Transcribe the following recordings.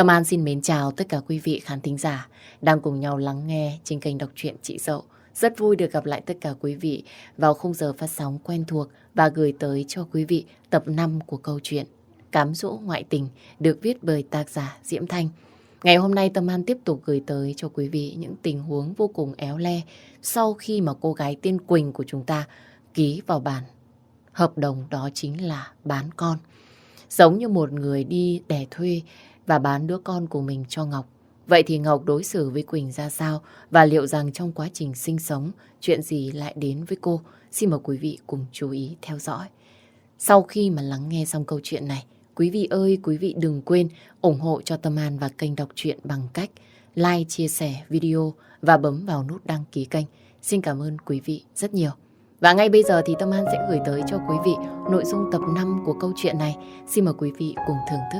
Tâm An xin mến chào tất cả quý vị khán thính giả đang cùng nhau lắng nghe trên kênh đọc truyện Chị Dậu. Rất vui được gặp lại tất cả quý vị vào khung giờ phát sóng quen thuộc và gửi tới cho quý vị tập 5 của câu chuyện Cám dỗ ngoại tình được viết bởi tác giả Diễm Thanh. Ngày hôm nay Tâm An tiếp tục gửi tới cho quý vị những tình huống vô cùng éo le sau khi mà cô gái tên Quỳnh của chúng ta ký vào bản hợp đồng, đó chính là bán con. Giống như một người đi đẻ thuê và bán đứa con của mình cho Ngọc. Vậy thì Ngọc đối xử với Quỳnh ra sao và liệu rằng trong quá trình sinh sống chuyện gì lại đến với cô? Xin mời quý vị cùng chú ý theo dõi. Sau khi mà lắng nghe xong câu chuyện này, quý vị ơi, quý vị đừng quên ủng hộ cho Tâm An và kênh đọc truyện bằng cách like, chia sẻ video và bấm vào nút đăng ký kênh. Xin cảm ơn quý vị rất nhiều. Và ngay bây giờ thì Tâm An sẽ gửi tới cho quý vị nội dung tập 5 của câu chuyện này. Xin mời quý vị cùng thưởng thức.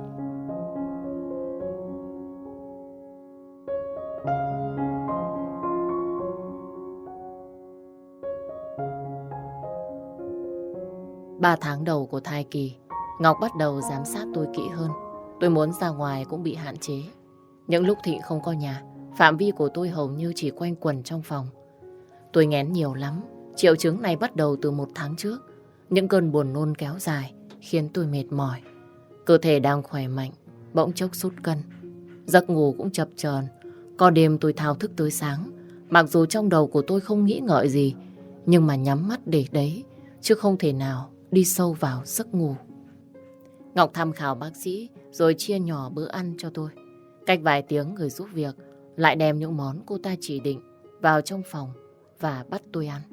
Ba tháng đầu của thai kỳ, Ngọc bắt đầu giám sát tôi kỹ hơn. Tôi muốn ra ngoài cũng bị hạn chế. Những lúc Thịnh không có nhà, phạm vi của tôi hầu như chỉ quanh quẩn trong phòng. Tôi nghén nhiều lắm. Triệu chứng này bắt đầu từ 1 tháng trước. Những cơn buồn nôn kéo dài khiến tôi mệt mỏi. Cơ thể đang khỏe mạnh, bỗng chốc sút cân. Giấc ngủ cũng chập chờn. Có đêm tôi thao thức tới sáng. Mặc dù trong đầu của tôi không nghĩ ngợi gì, nhưng mà nhắm mắt để đấy, chứ không thể nào đi sâu vào giấc ngủ. Ngọc tham khảo bác sĩ rồi chia nhỏ bữa ăn cho tôi. Cách vài tiếng người giúp việc lại đem những món cô ta chỉ định vào trong phòng và bắt tôi ăn.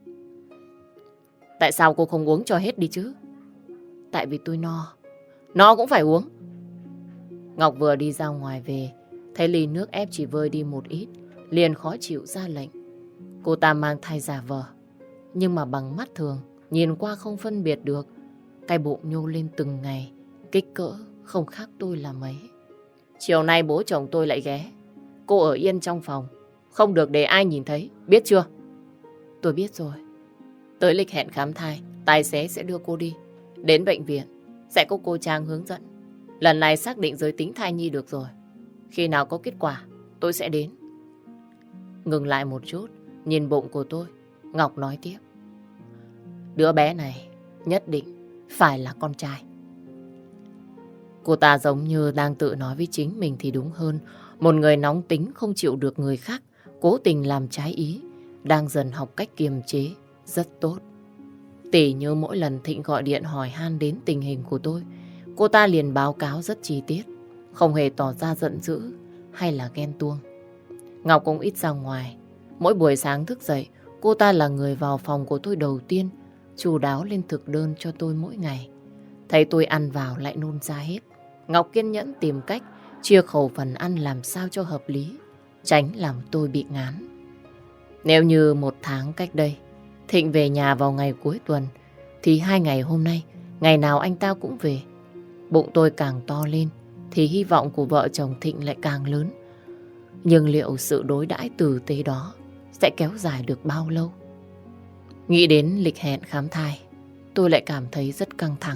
Tại sao cô không uống cho hết đi chứ? Tại vì tôi no. No cũng phải uống. Ngọc vừa đi ra ngoài về, thấy ly nước ép chỉ vơi đi một ít, liền khó chịu ra lệnh. Cô ta mang thai giả vờ, nhưng mà bằng mắt thường nhìn qua không phân biệt được. Cái bụng nhô lên từng ngày, kích cỡ không khác tôi là mấy. Chiều nay bố chồng tôi lại ghé. Cô ở yên trong phòng, không được để ai nhìn thấy, biết chưa? Tôi biết rồi. Tới lịch hẹn khám thai, tài xế sẽ đưa cô đi. Đến bệnh viện, sẽ có cô Trang hướng dẫn. Lần này xác định giới tính thai nhi được rồi. Khi nào có kết quả, tôi sẽ đến. Ngừng lại một chút, nhìn bụng của tôi, Ngọc nói tiếp. Đứa bé này nhất định phải là con trai. Cô ta giống như đang tự nói với chính mình thì đúng hơn. Một người nóng tính không chịu được người khác cố tình làm trái ý, đang dần học cách kiềm chế, rất tốt. Tỉ như mỗi lần Thịnh gọi điện hỏi han đến tình hình của tôi, cô ta liền báo cáo rất chi tiết, không hề tỏ ra giận dữ hay là ghen tuông. Ngọc cũng ít ra ngoài. Mỗi buổi sáng thức dậy, cô ta là người vào phòng của tôi đầu tiên, chu đáo lên thực đơn cho tôi mỗi ngày. Thấy tôi ăn vào lại nôn ra hết, Ngọc kiên nhẫn tìm cách chia khẩu phần ăn làm sao cho hợp lý, tránh làm tôi bị ngán. Nếu như 1 tháng cách đây, Thịnh về nhà vào ngày cuối tuần, thì 2 ngày hôm nay, ngày nào anh ta cũng về. Bụng tôi càng to lên, thì hy vọng của vợ chồng Thịnh lại càng lớn. Nhưng liệu sự đối đãi tử tế đó sẽ kéo dài được bao lâu? Nghĩ đến lịch hẹn khám thai, tôi lại cảm thấy rất căng thẳng.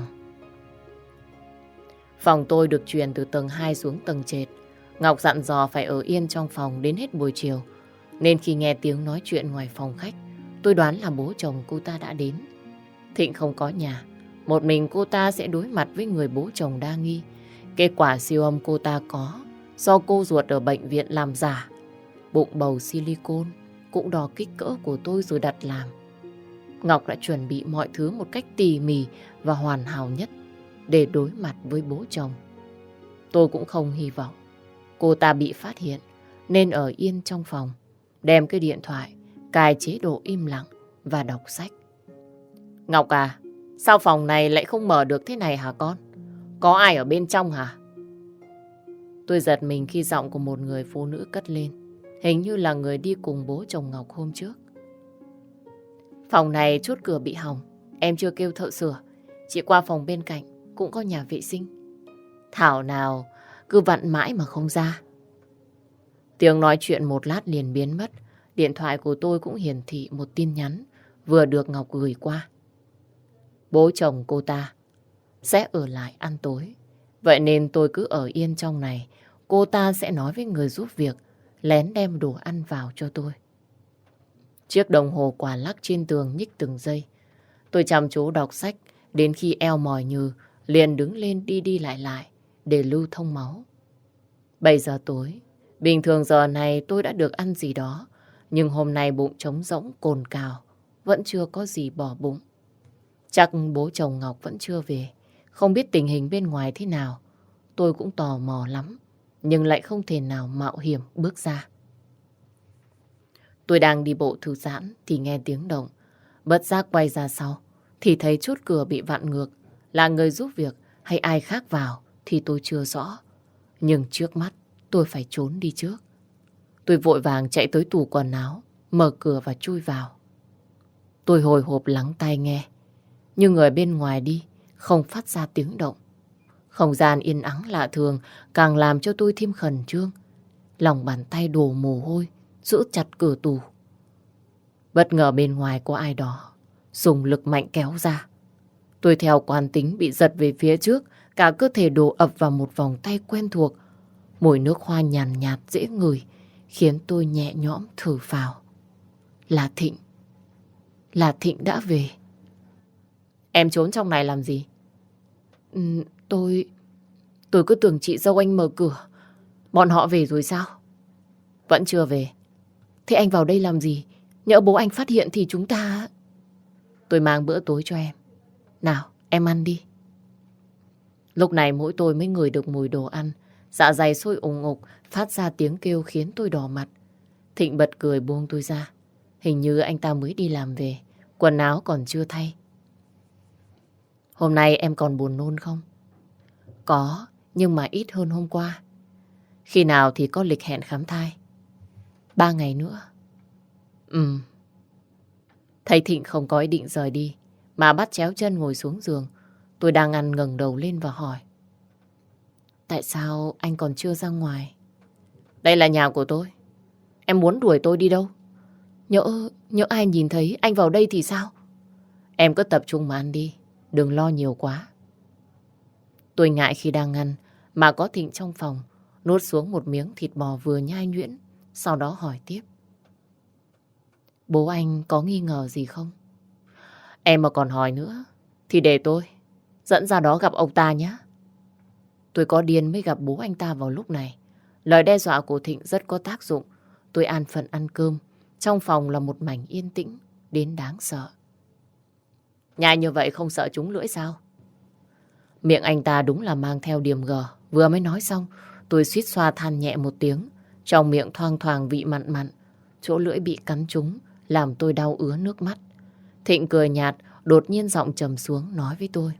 Phòng tôi được chuyển từ tầng 2 xuống tầng trệt. Ngọc dặn dò phải ở yên trong phòng đến hết buổi chiều. Nên khi nghe tiếng nói chuyện ngoài phòng khách, tôi đoán là bố chồng cô ta đã đến. Thịnh không có nhà, một mình cô ta sẽ đối mặt với người bố chồng đa nghi. Kết quả siêu âm cô ta có do cô ruột ở bệnh viện làm giả. Bụng bầu silicone cũng đo kích cỡ của tôi rồi đặt làm. Ngọc đã chuẩn bị mọi thứ một cách tỉ mỉ và hoàn hảo nhất để đối mặt với bố chồng. Tôi cũng không hy vọng cô ta bị phát hiện, nên ở yên trong phòng, đem cái điện thoại, cài chế độ im lặng và đọc sách. Ngọc à, sao phòng này lại không mở được thế này hả con? Có ai ở bên trong hả? Tôi giật mình khi giọng của một người phụ nữ cất lên, hình như là người đi cùng bố chồng Ngọc hôm trước. Phòng này chốt cửa bị hỏng, em chưa kêu thợ sửa. Chị qua phòng bên cạnh cũng có nhà vệ sinh. Thảo nào cứ vặn mãi mà không ra. Tiếng nói chuyện một lát liền biến mất. Điện thoại của tôi cũng hiển thị một tin nhắn vừa được Ngọc gửi qua. Bố chồng cô ta sẽ ở lại ăn tối Vậy nên tôi cứ ở yên trong này. Cô ta sẽ nói với người giúp việc, lén đem đồ ăn vào cho tôi. Chiếc đồng hồ quả lắc trên tường nhích từng giây. Tôi chăm chú đọc sách, đến khi eo mỏi nhừ, liền đứng lên đi đi lại lại, để lưu thông máu. 7 giờ tối, bình thường giờ này tôi đã được ăn gì đó, nhưng hôm nay bụng trống rỗng cồn cào, vẫn chưa có gì bỏ bụng. Chắc bố chồng Ngọc vẫn chưa về, không biết tình hình bên ngoài thế nào. Tôi cũng tò mò lắm, nhưng lại không thể nào mạo hiểm bước ra. Tôi đang đi bộ thư giãn thì nghe tiếng động. Bất giác quay ra sau thì thấy chốt cửa bị vặn ngược. Là người giúp việc hay ai khác vào thì tôi chưa rõ. Nhưng trước mắt tôi phải trốn đi trước. Tôi vội vàng chạy tới tủ quần áo, mở cửa và chui vào. Tôi hồi hộp lắng tai nghe. Nhưng người bên ngoài đi không phát ra tiếng động. Không gian yên ắng lạ thường càng làm cho tôi thêm khẩn trương. Lòng bàn tay đổ mồ hôi, giữ chặt cửa tủ. Bất ngờ bên ngoài có ai đó dùng lực mạnh kéo ra. Tôi theo quán tính bị giật về phía trước, cả cơ thể đổ ập vào một vòng tay quen thuộc. Mùi nước hoa nhàn nhạt dễ ngửi khiến tôi nhẹ nhõm thở phào. Là Thịnh. Là Thịnh đã về. Em trốn trong này làm gì? Tôi cứ tưởng chị dâu anh mở cửa. Bọn họ về rồi sao? Vẫn chưa về. Thế anh vào đây làm gì? Nhỡ bố anh phát hiện thì chúng ta... Tôi mang bữa tối cho em. Nào, em ăn đi. Lúc này mỗi tôi mới ngửi được mùi đồ ăn. Dạ dày sôi ùng ục, phát ra tiếng kêu khiến tôi đỏ mặt. Thịnh bật cười buông tôi ra. Hình như anh ta mới đi làm về, quần áo còn chưa thay. Hôm nay em còn buồn nôn không? Có, nhưng mà ít hơn hôm qua. Khi nào thì có lịch hẹn khám thai? 3 ngày nữa. Thấy Thịnh không có ý định rời đi, mà bắt chéo chân ngồi xuống giường. Tôi đang ăn ngẩng đầu lên và hỏi. Tại sao anh còn chưa ra ngoài? Đây là nhà của tôi. Em muốn đuổi tôi đi đâu? Nhỡ ai nhìn thấy anh vào đây thì sao? Em cứ tập trung mà ăn đi, đừng lo nhiều quá. Tôi ngại khi đang ăn mà có Thịnh trong phòng, nuốt xuống một miếng thịt bò vừa nhai nhuyễn, sau đó hỏi tiếp. Bố anh có nghi ngờ gì không? Em mà còn hỏi nữa thì để tôi dẫn ra đó gặp ông ta nhé. Tôi có điên mới gặp bố anh ta vào lúc này. Lời đe dọa của Thịnh rất có tác dụng. Tôi an phận ăn cơm. Trong phòng là một mảnh yên tĩnh đến đáng sợ. Nhai như vậy không sợ trúng lưỡi sao? Miệng anh ta đúng là mang theo điểm G. Vừa mới nói xong, tôi suýt xoa than nhẹ một tiếng. Trong miệng thoang thoảng vị mặn mặn. Chỗ lưỡi bị cắn trúng, làm tôi đau ứa nước mắt. Thịnh cười nhạt, đột nhiên giọng trầm xuống nói với tôi.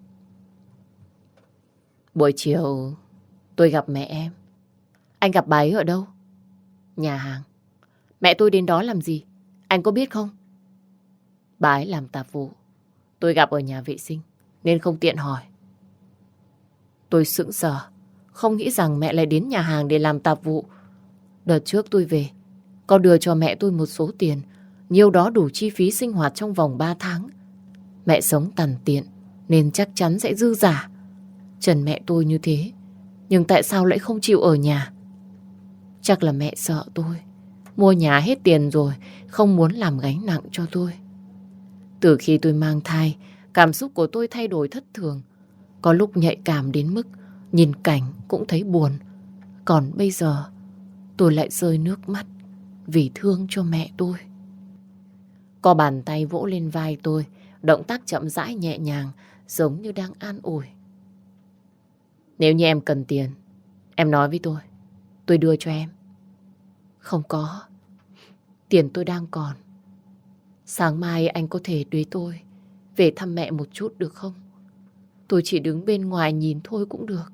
Buổi chiều tôi gặp mẹ em. Anh gặp bà ấy ở đâu? Nhà hàng. Mẹ tôi đến đó làm gì? Anh có biết không? Bà ấy làm tạp vụ. Tôi gặp ở nhà vệ sinh nên không tiện hỏi. Tôi sững sờ, không nghĩ rằng mẹ lại đến nhà hàng để làm tạp vụ. Đợt trước tôi về, có đưa cho mẹ tôi một số tiền, nhiêu đó đủ chi phí sinh hoạt trong vòng 3 tháng. Mẹ sống tằn tiện nên chắc chắn sẽ dư giả. Trần mẹ tôi như thế, nhưng tại sao lại không chịu ở nhà? Chắc là mẹ sợ tôi mua nhà hết tiền rồi, không muốn làm gánh nặng cho tôi. Từ khi tôi mang thai, cảm xúc của tôi thay đổi thất thường. Có lúc nhạy cảm đến mức nhìn cảnh cũng thấy buồn. Còn bây giờ tôi lại rơi nước mắt vì thương cho mẹ tôi. Có bàn tay vỗ lên vai tôi, động tác chậm rãi nhẹ nhàng, giống như đang an ủi. Nếu như em cần tiền, em nói với tôi đưa cho em. Không có, tiền tôi đang còn. Sáng mai anh có thể đưa tôi về thăm mẹ một chút được không? Tôi chỉ đứng bên ngoài nhìn thôi cũng được.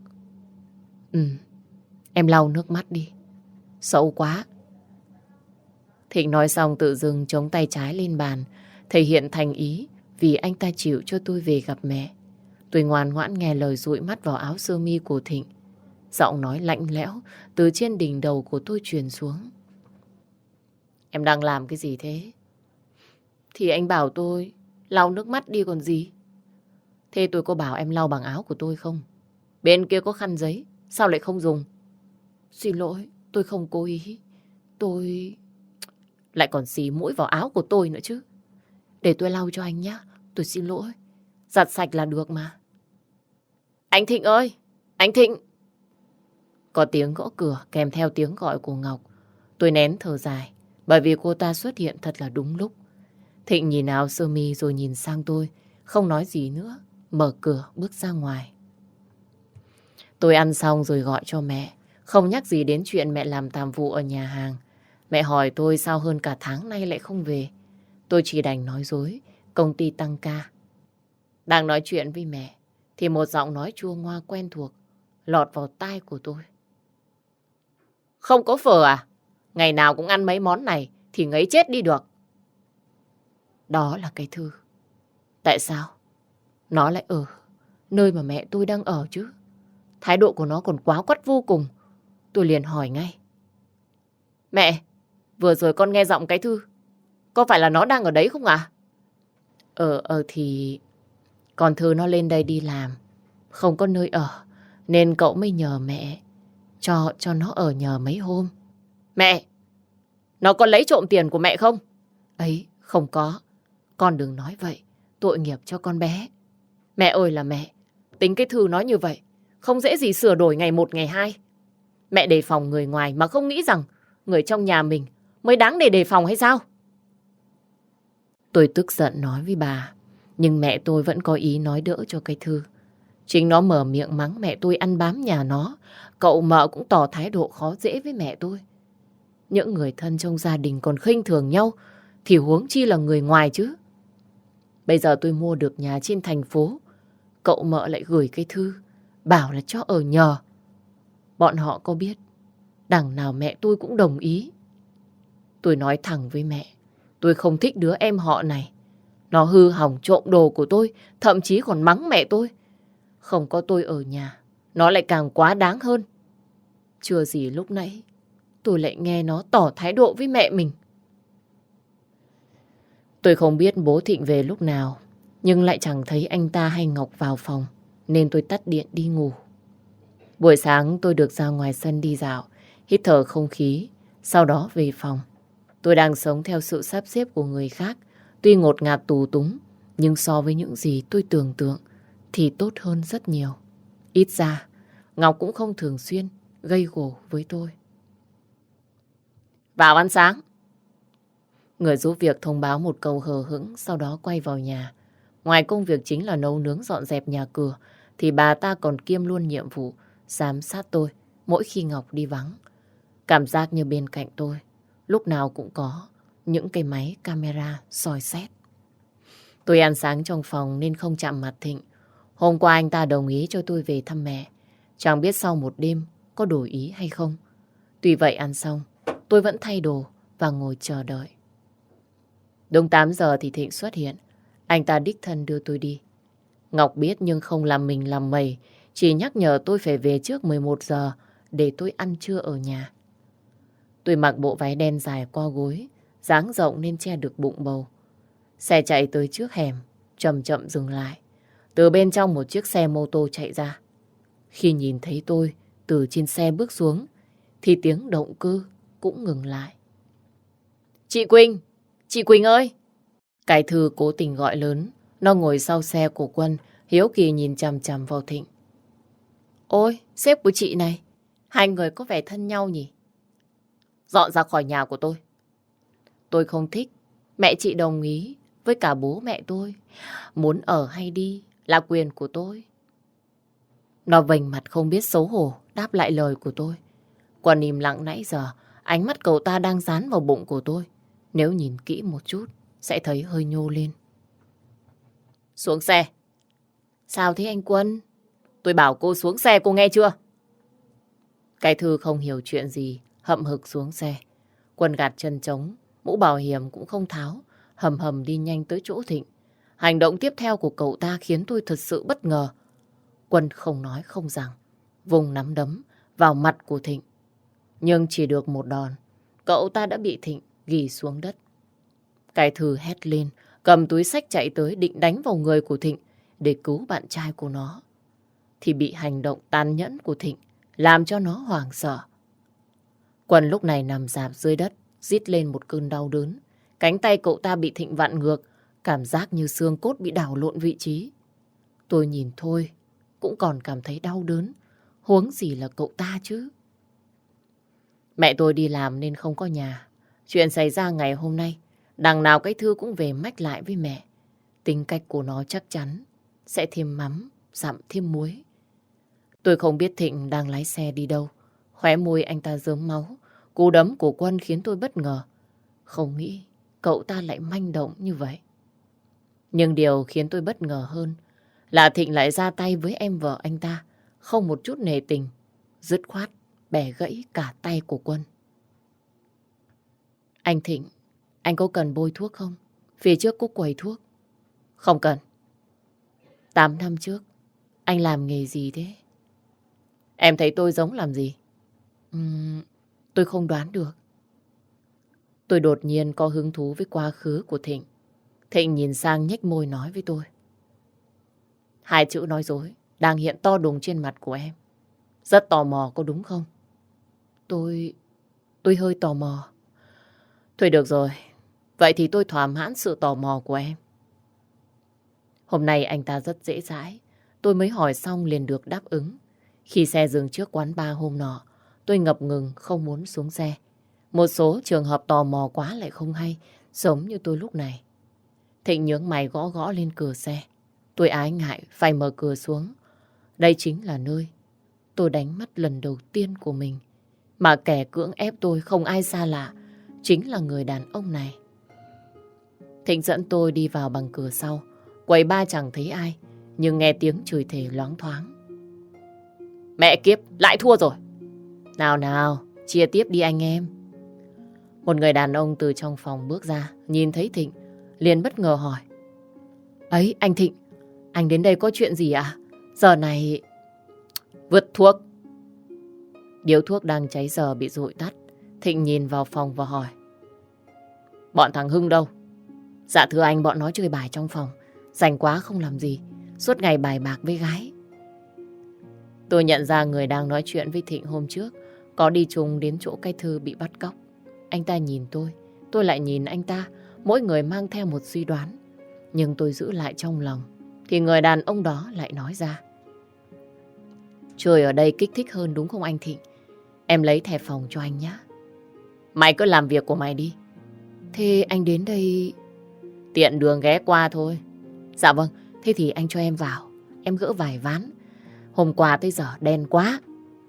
Em lau nước mắt đi. Xấu quá. Thịnh nói xong tự dưng chống tay trái lên bàn, thể hiện thành ý vì anh ta chịu cho tôi về gặp mẹ. Tôi ngoan ngoãn nghe lời dụi mắt vào áo sơ mi của Thịnh. Giọng nói lạnh lẽo từ trên đỉnh đầu của tôi truyền xuống. Em đang làm cái gì thế? Thì anh bảo tôi lau nước mắt đi còn gì. Thế tôi có bảo em lau bằng áo của tôi không? Bên kia có khăn giấy, sao lại không dùng? Xin lỗi, tôi không cố ý. Tôi... Lại còn xì mũi vào áo của tôi nữa chứ. Để tôi lau cho anh nhé. Tôi xin lỗi. Giặt sạch là được mà. Anh Thịnh ơi! Anh Thịnh! Có tiếng gõ cửa kèm theo tiếng gọi của Ngọc. Tôi nén thở dài, bởi vì cô ta xuất hiện thật là đúng lúc. Thịnh nhìn áo sơ mi rồi nhìn sang tôi, không nói gì nữa, mở cửa bước ra ngoài. Tôi ăn xong rồi gọi cho mẹ, không nhắc gì đến chuyện mẹ làm tàm vụ ở nhà hàng. Mẹ hỏi tôi sao hơn cả tháng nay lại không về. Tôi chỉ đành nói dối, công ty tăng ca. Đang nói chuyện với mẹ, thì một giọng nói chua ngoa quen thuộc lọt vào tai của tôi. Không có phở à? Ngày nào cũng ăn mấy món này thì ngấy chết đi được. Đó là cái Thư. Tại sao? Nó lại ở nơi mà mẹ tôi đang ở chứ. Thái độ của nó còn quá quắt vô cùng. Tôi liền hỏi ngay. Mẹ, vừa rồi con nghe giọng cái Thư. Có phải là nó đang ở đấy không ạ? Thì con Thư nó lên đây đi làm, không có nơi ở, nên cậu mới nhờ mẹ cho nó ở nhờ mấy hôm. Mẹ, nó có lấy trộm tiền của mẹ không? Ấy, không có. Con đừng nói vậy, tội nghiệp cho con bé. Mẹ ơi là mẹ, tính cái Thư nó như vậy, không dễ gì sửa đổi ngày một ngày hai. Mẹ đề phòng người ngoài mà không nghĩ rằng người trong nhà mình mới đáng để đề phòng hay sao? Tôi tức giận nói với bà, nhưng mẹ tôi vẫn có ý nói đỡ cho cái Thư. Chính nó mở miệng mắng mẹ tôi ăn bám nhà nó, cậu mợ cũng tỏ thái độ khó dễ với mẹ tôi. Những người thân trong gia đình còn khinh thường nhau, thì huống chi là người ngoài chứ. Bây giờ tôi mua được nhà trên thành phố, cậu mợ lại gửi cái Thư, bảo là cho ở nhờ. Bọn họ có biết, đằng nào mẹ tôi cũng đồng ý. Tôi nói thẳng với mẹ, tôi không thích đứa em họ này. Nó hư hỏng trộm đồ của tôi, thậm chí còn mắng mẹ tôi. Không có tôi ở nhà, nó lại càng quá đáng hơn. Chưa gì lúc nãy, tôi lại nghe nó tỏ thái độ với mẹ mình. Tôi không biết bố Thịnh về lúc nào, nhưng lại chẳng thấy anh ta hay Ngọc vào phòng, nên tôi tắt điện đi ngủ. Buổi sáng tôi được ra ngoài sân đi dạo, hít thở không khí, sau đó về phòng. Tôi đang sống theo sự sắp xếp của người khác, tuy ngột ngạt tù túng, nhưng so với những gì tôi tưởng tượng thì tốt hơn rất nhiều. Ít ra, Ngọc cũng không thường xuyên gây gổ với tôi. Vào ăn sáng. Người giúp việc thông báo một câu hờ hững, sau đó quay vào nhà. Ngoài công việc chính là nấu nướng dọn dẹp nhà cửa, thì bà ta còn kiêm luôn nhiệm vụ giám sát tôi mỗi khi Ngọc đi vắng. Cảm giác như bên cạnh tôi lúc nào cũng có những cái máy camera soi xét. Tôi ăn sáng trong phòng nên không chạm mặt Thịnh. Hôm qua anh ta đồng ý cho tôi về thăm mẹ. Chẳng biết sau một đêm có đổi ý hay không. Tuy vậy ăn xong, tôi vẫn thay đồ và ngồi chờ đợi. Đúng 8 giờ thì Thịnh xuất hiện. Anh ta đích thân đưa tôi đi. Ngọc biết nhưng không làm mình làm mày, chỉ nhắc nhở tôi phải về trước 11 giờ để tôi ăn trưa ở nhà. Tôi mặc bộ váy đen dài qua gối, dáng rộng nên che được bụng bầu. Xe chạy tới trước hẻm, chậm chậm dừng lại. Từ bên trong một chiếc xe mô tô chạy ra. Khi nhìn thấy tôi từ trên xe bước xuống, thì tiếng động cơ cũng ngừng lại. Chị Quỳnh! Chị Quỳnh ơi! Cái Thư cố tình gọi lớn. Nó ngồi sau xe của Quân, hiếu kỳ nhìn chằm chằm vào Thịnh. Ôi, sếp của chị này, hai người có vẻ thân nhau nhỉ? Dọn ra khỏi nhà của tôi. Tôi không thích. Mẹ chị đồng ý với cả bố mẹ tôi. Muốn ở hay đi là quyền của tôi. Nó vênh mặt không biết xấu hổ đáp lại lời của tôi. Quân im lặng nãy giờ, ánh mắt cậu ta đang dán vào bụng của tôi. Nếu nhìn kỹ một chút, sẽ thấy hơi nhô lên. Xuống xe. Sao thế anh Quân? Tôi bảo cô xuống xe, cô nghe chưa? Cái Thư không hiểu chuyện gì, hậm hực xuống xe. Quân gạt chân trống, mũ bảo hiểm cũng không tháo, hầm hầm đi nhanh tới chỗ Thịnh. Hành động tiếp theo của cậu ta khiến tôi thật sự bất ngờ. Quân không nói không rằng, vùng nắm đấm vào mặt của Thịnh. Nhưng chỉ được một đòn, cậu ta đã bị Thịnh ghì xuống đất. Cái Thư hét lên, cầm túi xách chạy tới định đánh vào người của Thịnh để cứu bạn trai của nó. thì bị hành động tàn nhẫn của Thịnh làm cho nó hoảng sợ. Quân lúc này nằm rạp dưới đất, rít lên một cơn đau đớn. Cánh tay cậu ta bị Thịnh vặn ngược, cảm giác như xương cốt bị đảo lộn vị trí. Tôi nhìn thôi, cũng còn cảm thấy đau đớn, huống gì là cậu ta chứ. Mẹ tôi đi làm nên không có nhà. Chuyện xảy ra ngày hôm nay, đằng nào cái Thư cũng về mách lại với mẹ. Tính cách của nó chắc chắn sẽ thêm mắm, dặm thêm muối. Tôi không biết Thịnh đang lái xe đi đâu. Khóe môi anh ta rớm máu. Cú đấm của Quân khiến tôi bất ngờ. Không nghĩ cậu ta lại manh động như vậy. Nhưng điều khiến tôi bất ngờ hơn là Thịnh lại ra tay với em vợ anh ta, không một chút nể tình, dứt khoát bẻ gãy cả tay của Quân. Anh Thịnh, anh có cần bôi thuốc không? Phía trước có quầy thuốc. Không cần. 8 năm trước, anh làm nghề gì thế? Em thấy tôi giống làm gì? Tôi không đoán được. Tôi đột nhiên có hứng thú với quá khứ của Thịnh. Thịnh nhìn sang nhếch môi nói với tôi. 2 chữ nói dối đang hiện to đùng trên mặt của em. Rất tò mò có đúng không? Tôi hơi tò mò. Thôi được rồi. Vậy thì tôi thỏa mãn sự tò mò của em. Hôm nay anh ta rất dễ dãi. Tôi mới hỏi xong liền được đáp ứng. Khi xe dừng trước quán bar hôm nọ, tôi ngập ngừng không muốn xuống xe. Một số trường hợp tò mò quá lại không hay, giống như tôi lúc này. Thịnh nhướng mày gõ gõ lên cửa xe. Tôi ái ngại phải mở cửa xuống. Đây chính là nơi tôi đánh mất lần đầu tiên của mình. Mà kẻ cưỡng ép tôi không ai xa lạ, chính là người đàn ông này. Thịnh dẫn tôi đi vào bằng cửa sau. Quầy bar chẳng thấy ai, nhưng nghe tiếng chửi thề loáng thoáng. Mẹ kiếp, lại thua rồi. Nào nào, chia tiếp đi anh em. Một người đàn ông từ trong phòng bước ra, nhìn thấy Thịnh, liền bất ngờ hỏi. Ấy, anh Thịnh, anh đến đây có chuyện gì ạ? Giờ này... Vứt thuốc. Điếu thuốc đang cháy giờ bị dội tắt. Thịnh nhìn vào phòng và hỏi. Bọn thằng Hưng đâu? Dạ thưa anh, bọn nó chơi bài trong phòng. Rảnh quá không làm gì, suốt ngày bài bạc với gái. Tôi nhận ra người đang nói chuyện với Thịnh hôm trước có đi chung đến chỗ cái Thư bị bắt cóc. Anh ta nhìn tôi lại nhìn anh ta. Mỗi người mang theo một suy đoán. Nhưng tôi giữ lại trong lòng. Thì người đàn ông đó lại nói ra. Chơi ở đây kích thích hơn đúng không anh Thịnh? Em lấy thẻ phòng cho anh nhé. Mày cứ làm việc của mày đi. Thế anh đến đây... Tiện đường ghé qua thôi. Dạ vâng, thế thì anh cho em vào. Em gỡ vài ván. Hôm qua tới giờ đen quá.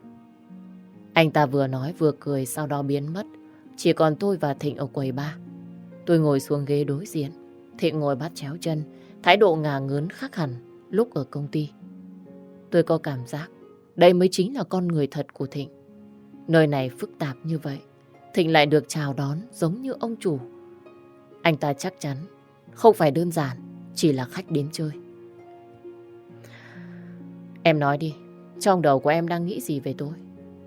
Anh ta vừa nói vừa cười, sau đó biến mất. Chỉ còn tôi và Thịnh ở quầy bar. Tôi ngồi xuống ghế đối diện. Thịnh ngồi bắt chéo chân, thái độ ngả ngớn khác hẳn lúc ở công ty. Tôi có cảm giác đây mới chính là con người thật của Thịnh. Nơi này phức tạp như vậy, Thịnh lại được chào đón giống như ông chủ. Anh ta chắc chắn không phải đơn giản chỉ là khách đến chơi. Em nói đi, trong đầu của em đang nghĩ gì về tôi?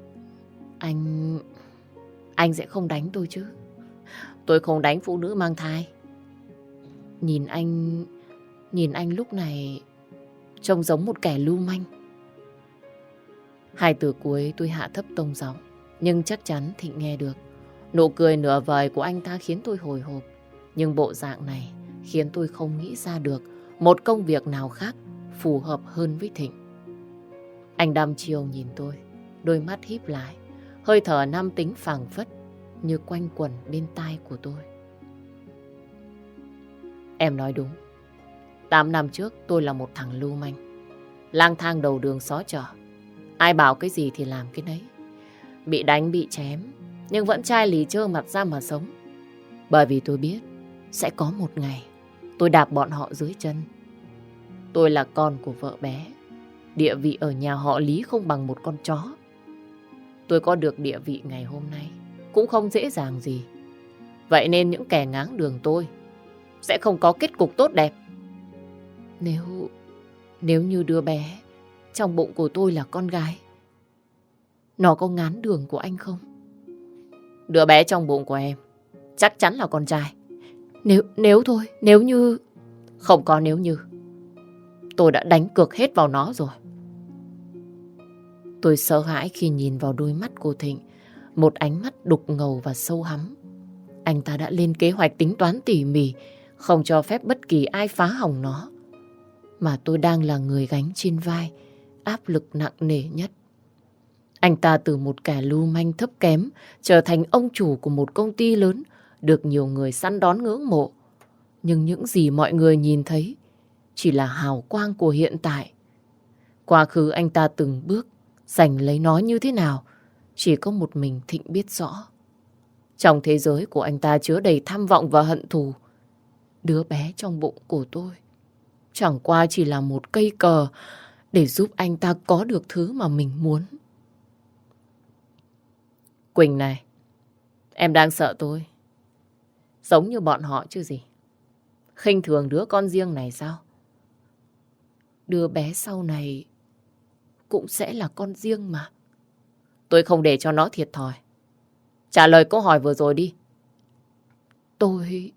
Anh sẽ không đánh tôi chứ? Tôi không đánh phụ nữ mang thai. Nhìn anh lúc này trông giống một kẻ lưu manh. Hai từ cuối tôi hạ thấp tông giọng, nhưng chắc chắn Thịnh nghe được. Nụ cười nửa vời của anh ta khiến tôi hồi hộp. Nhưng bộ dạng này khiến tôi không nghĩ ra được một công việc nào khác phù hợp hơn với Thịnh. Anh đăm chiêu nhìn tôi, đôi mắt híp lại, hơi thở nam tính phảng phất như quanh quẩn bên tai của tôi. Em nói đúng. 8 năm trước tôi là một thằng lưu manh, lang thang đầu đường xó chợ. Ai bảo cái gì thì làm cái đấy. Bị đánh bị chém, nhưng vẫn chai lì trơ mặt ra mà sống. Bởi vì tôi biết sẽ có một ngày tôi đạp bọn họ dưới chân. Tôi là con của vợ bé. Địa vị ở nhà họ Lý không bằng một con chó. Tôi có được địa vị ngày hôm nay cũng không dễ dàng gì. Vậy nên những kẻ ngáng đường tôi sẽ không có kết cục tốt đẹp. Nếu như đứa bé trong bụng của tôi là con gái, nó có ngán đường của anh không? Đứa bé trong bụng của em chắc chắn là con trai. Nếu thôi, nếu như... Không có nếu như. Tôi đã đánh cược hết vào nó rồi. Tôi sợ hãi khi nhìn vào đôi mắt của Thịnh. Một ánh mắt đục ngầu và sâu hắm. Anh ta đã lên kế hoạch tính toán tỉ mỉ, không cho phép bất kỳ ai phá hỏng nó. Mà tôi đang là người gánh trên vai áp lực nặng nề nhất. Anh ta từ một kẻ lưu manh thấp kém trở thành ông chủ của một công ty lớn, được nhiều người săn đón ngưỡng mộ. Nhưng những gì mọi người nhìn thấy chỉ là hào quang của hiện tại. Quá khứ anh ta từng bước giành lấy nó như thế nào, chỉ có một mình Thịnh biết rõ. Trong thế giới của anh ta chứa đầy tham vọng và hận thù. Đứa bé trong bụng của tôi chẳng qua chỉ là một cây cờ để giúp anh ta có được thứ mà mình muốn. Quỳnh này, em đang sợ tôi. Giống như bọn họ chứ gì. Khinh thường đứa con riêng này sao? Đứa bé sau này cũng sẽ là con riêng mà. Tôi không để cho nó thiệt thòi. Trả lời câu hỏi vừa rồi đi. Tôi...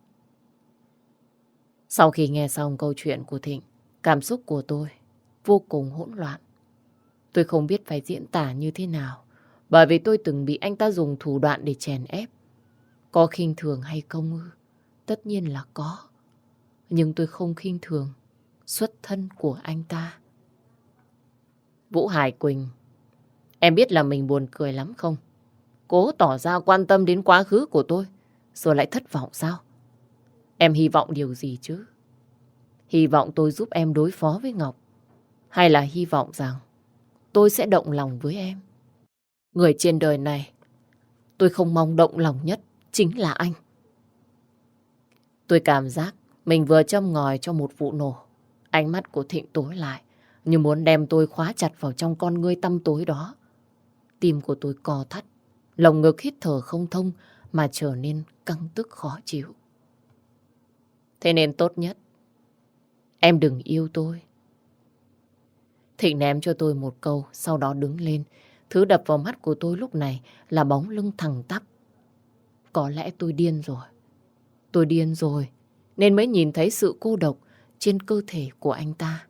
Sau khi nghe xong câu chuyện của Thịnh, cảm xúc của tôi vô cùng hỗn loạn. Tôi không biết phải diễn tả như thế nào, bởi vì tôi từng bị anh ta dùng thủ đoạn để chèn ép. Có khinh thường hay không ư? Tất nhiên là có. Nhưng tôi không khinh thường xuất thân của anh ta. Vũ Hải Quỳnh, em biết là mình buồn cười lắm không? Cố tỏ ra quan tâm đến quá khứ của tôi, rồi lại thất vọng sao? Em hy vọng điều gì chứ? Hy vọng tôi giúp em đối phó với Ngọc? Hay là hy vọng rằng tôi sẽ động lòng với em? Người trên đời này, tôi không mong động lòng nhất chính là anh. Tôi cảm giác mình vừa châm ngòi cho một vụ nổ. Ánh mắt của Thịnh tối lại, như muốn đem tôi khóa chặt vào trong con ngươi tăm tối đó. Tim của tôi co thắt, lồng ngực hít thở không thông mà trở nên căng tức khó chịu. Thế nên tốt nhất, em đừng yêu tôi. Thịnh ném cho tôi một câu, sau đó đứng lên. Thứ đập vào mắt của tôi lúc này là bóng lưng thẳng tắp. Có lẽ tôi điên rồi. Tôi điên rồi, nên mới nhìn thấy sự cô độc trên cơ thể của anh ta.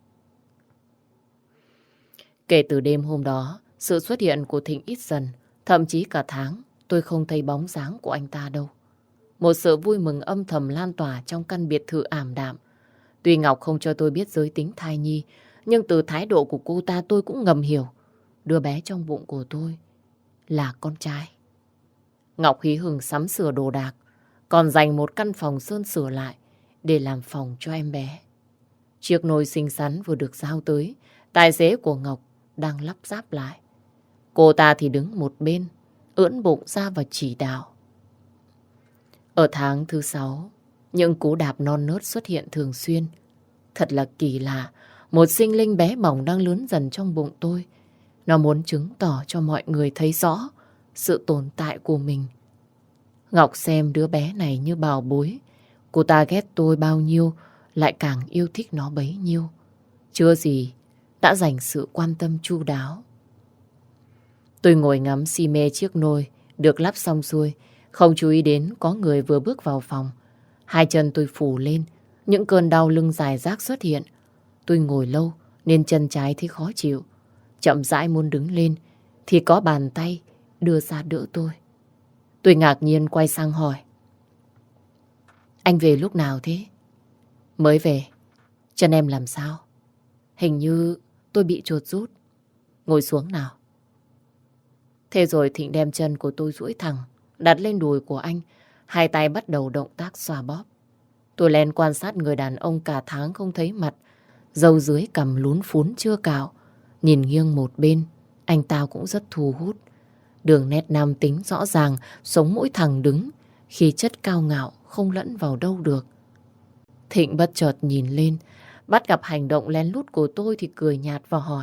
Kể từ đêm hôm đó, sự xuất hiện của Thịnh ít dần. Thậm chí cả tháng, tôi không thấy bóng dáng của anh ta đâu. Một sự vui mừng âm thầm lan tỏa trong căn biệt thự ảm đạm. Tuy Ngọc không cho tôi biết giới tính thai nhi, nhưng từ thái độ của cô ta tôi cũng ngầm hiểu. Đứa bé trong bụng của tôi là con trai. Ngọc hí hửng sắm sửa đồ đạc, còn dành một căn phòng sơn sửa lại để làm phòng cho em bé. Chiếc nồi xinh xắn vừa được giao tới, tài xế của Ngọc đang lắp ráp lại. Cô ta thì đứng một bên, ưỡn bụng ra và chỉ đạo. Ở tháng thứ 6, những cú đạp non nớt xuất hiện thường xuyên. Thật là kỳ lạ, một sinh linh bé bỏng đang lớn dần trong bụng tôi. Nó muốn chứng tỏ cho mọi người thấy rõ sự tồn tại của mình. Ngọc xem đứa bé này như bảo bối. Cô ta ghét tôi bao nhiêu, lại càng yêu thích nó bấy nhiêu. Chưa gì, đã dành sự quan tâm chu đáo. Tôi ngồi ngắm si mê chiếc nôi được lắp xong xuôi, không chú ý đến có người vừa bước vào phòng. Hai chân tôi phủ lên, những cơn đau lưng dài rác xuất hiện. Tôi ngồi lâu nên chân trái thấy khó chịu. Chậm rãi muốn đứng lên thì có bàn tay đưa ra đỡ tôi. Tôi ngạc nhiên quay sang hỏi. Anh về lúc nào thế? Mới về. Chân em làm sao? Hình như tôi bị chuột rút. Ngồi xuống nào. Thế rồi Thịnh đem chân của tôi duỗi thẳng, đặt lên đùi của anh. Hai tay bắt đầu động tác xoa bóp. Tôi lén quan sát người đàn ông cả tháng không thấy mặt. Râu dưới cằm lún phún chưa cạo. Nhìn nghiêng một bên, anh ta cũng rất thu hút. Đường nét nam tính rõ ràng, sống mũi thẳng đứng, khí chất cao ngạo không lẫn vào đâu được. Thịnh bất chợt nhìn lên, bắt gặp hành động lén lút của tôi thì cười nhạt và hỏi.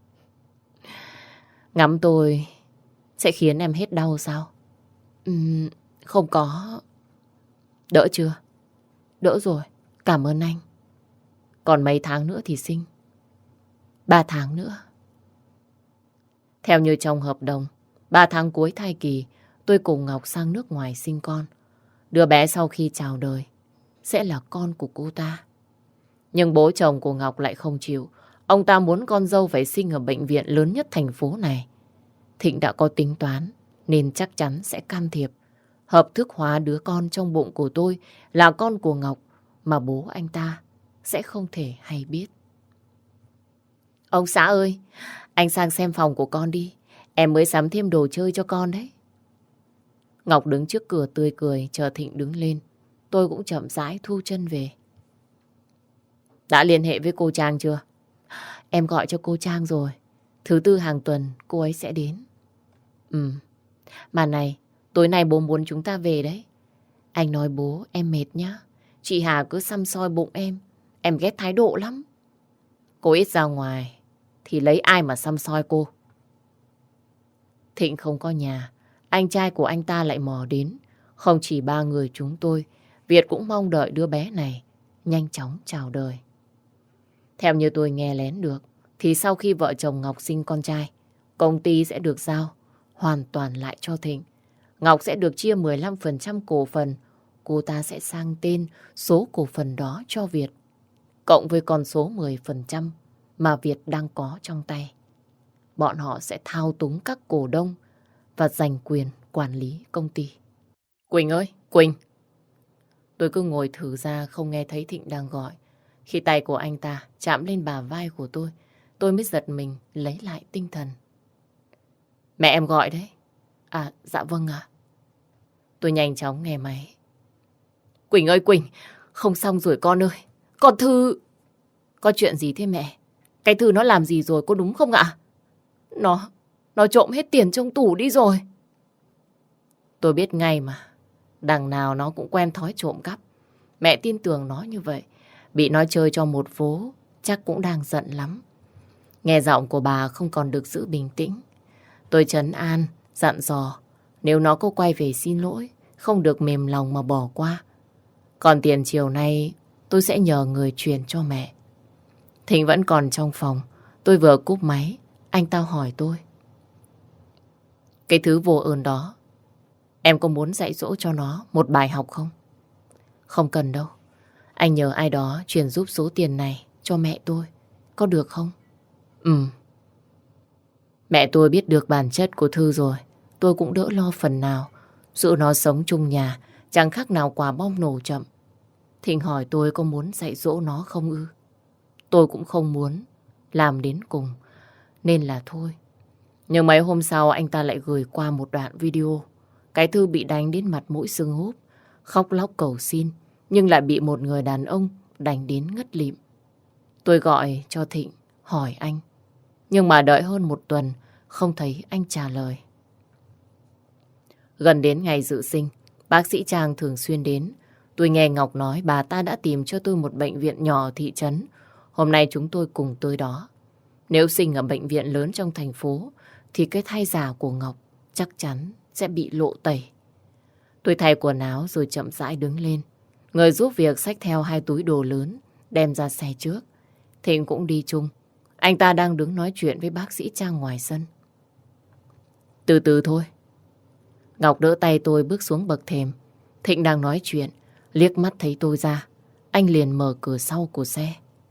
Ngắm tôi sẽ khiến em hết đau sao? Không có. Đỡ chưa? Đỡ rồi, cảm ơn anh. Còn mấy tháng nữa thì sinh? 3 tháng nữa. Theo như trong hợp đồng, 3 tháng cuối thai kỳ, tôi cùng Ngọc sang nước ngoài sinh con. Đứa bé sau khi chào đời sẽ là con của cô ta. Nhưng bố chồng của Ngọc lại không chịu. Ông ta muốn con dâu phải sinh ở bệnh viện lớn nhất thành phố này. Thịnh đã có tính toán nên chắc chắn sẽ can thiệp, hợp thức hóa đứa con trong bụng của tôi là con của Ngọc mà bố anh ta sẽ không thể hay biết. Ông xã ơi, anh sang xem phòng của con đi. Em mới sắm thêm đồ chơi cho con đấy. Ngọc đứng trước cửa tươi cười chờ Thịnh đứng lên. Tôi cũng chậm rãi thu chân về. Đã liên hệ với cô Trang chưa? Em gọi cho cô Trang rồi. Thứ tư hàng tuần cô ấy sẽ đến. Mà này, tối nay bố muốn chúng ta về đấy. Anh nói bố em mệt nhá. Chị Hà cứ săm soi bụng em. Em ghét thái độ lắm. Cô ít ra ngoài thì lấy ai mà săm soi cô? Thịnh không có nhà. Anh trai của anh ta lại mò đến. Không chỉ ba người chúng tôi, Việt cũng mong đợi đứa bé này nhanh chóng chào đời. Theo như tôi nghe lén được, thì sau khi vợ chồng Ngọc sinh con trai, công ty sẽ được giao hoàn toàn lại cho Thịnh. Ngọc sẽ được chia 15% cổ phần, cô ta sẽ sang tên số cổ phần đó cho Việt, cộng với con số 10% mà Việt đang có trong tay. Bọn họ sẽ thao túng các cổ đông và giành quyền quản lý công ty. Quỳnh ơi, Quỳnh! Tôi cứ ngồi thử ra không nghe thấy Thịnh đang gọi. Khi tay của anh ta chạm lên bả vai của tôi mới giật mình lấy lại tinh thần. Mẹ em gọi đấy. À, dạ vâng ạ. Tôi nhanh chóng nghe máy. Quỳnh ơi Quỳnh, không xong rồi con ơi. Con Thư... Có chuyện gì thế mẹ? Cái Thư nó làm gì rồi có đúng không ạ? Nó trộm hết tiền trong tủ đi rồi. Tôi biết ngay mà. Đằng nào nó cũng quen thói trộm cắp. Mẹ tin tưởng nó như vậy. Bị nó chơi cho một vố, chắc cũng đang giận lắm. Nghe giọng của bà không còn được giữ bình tĩnh. Tôi trấn an, dặn dò. Nếu nó có quay về xin lỗi, không được mềm lòng mà bỏ qua. Còn tiền chiều nay, tôi sẽ nhờ người truyền cho mẹ. Thịnh vẫn còn trong phòng. Tôi vừa cúp máy, anh ta hỏi tôi. Cái thứ vô ơn đó, em có muốn dạy dỗ cho nó một bài học không? Không cần đâu. Anh nhờ ai đó chuyển giúp số tiền này cho mẹ tôi. Có được không? Mẹ tôi biết được bản chất của Thư rồi. Tôi cũng đỡ lo phần nào. Giữ nó sống chung nhà chẳng khác nào quả bom nổ chậm. Thịnh hỏi tôi có muốn dạy dỗ nó không ư? Tôi cũng không muốn làm đến cùng. Nên là thôi. Nhưng mấy hôm sau anh ta lại gửi qua một đoạn video. Cái Thư bị đánh đến mặt mũi sưng húp, khóc lóc cầu xin, nhưng lại bị một người đàn ông đánh đến ngất lịm. Tôi gọi cho Thịnh, hỏi anh. Nhưng mà đợi hơn một tuần, không thấy anh trả lời. Gần đến ngày dự sinh, bác sĩ Trang thường xuyên đến. Tôi nghe Ngọc nói bà ta đã tìm cho tôi một bệnh viện nhỏ ở thị trấn. Hôm nay chúng tôi cùng tới đó. Nếu sinh ở bệnh viện lớn trong thành phố, thì cái thai giả của Ngọc chắc chắn sẽ bị lộ tẩy. Tôi thay quần áo rồi chậm rãi đứng lên. Người giúp việc xách theo 2 túi đồ lớn, đem ra xe trước. Thịnh cũng đi chung. Anh ta đang đứng nói chuyện với bác sĩ Trang ngoài sân. Từ từ thôi. Ngọc đỡ tay tôi bước xuống bậc thềm. Thịnh đang nói chuyện, liếc mắt thấy tôi ra. Anh liền mở cửa sau của xe.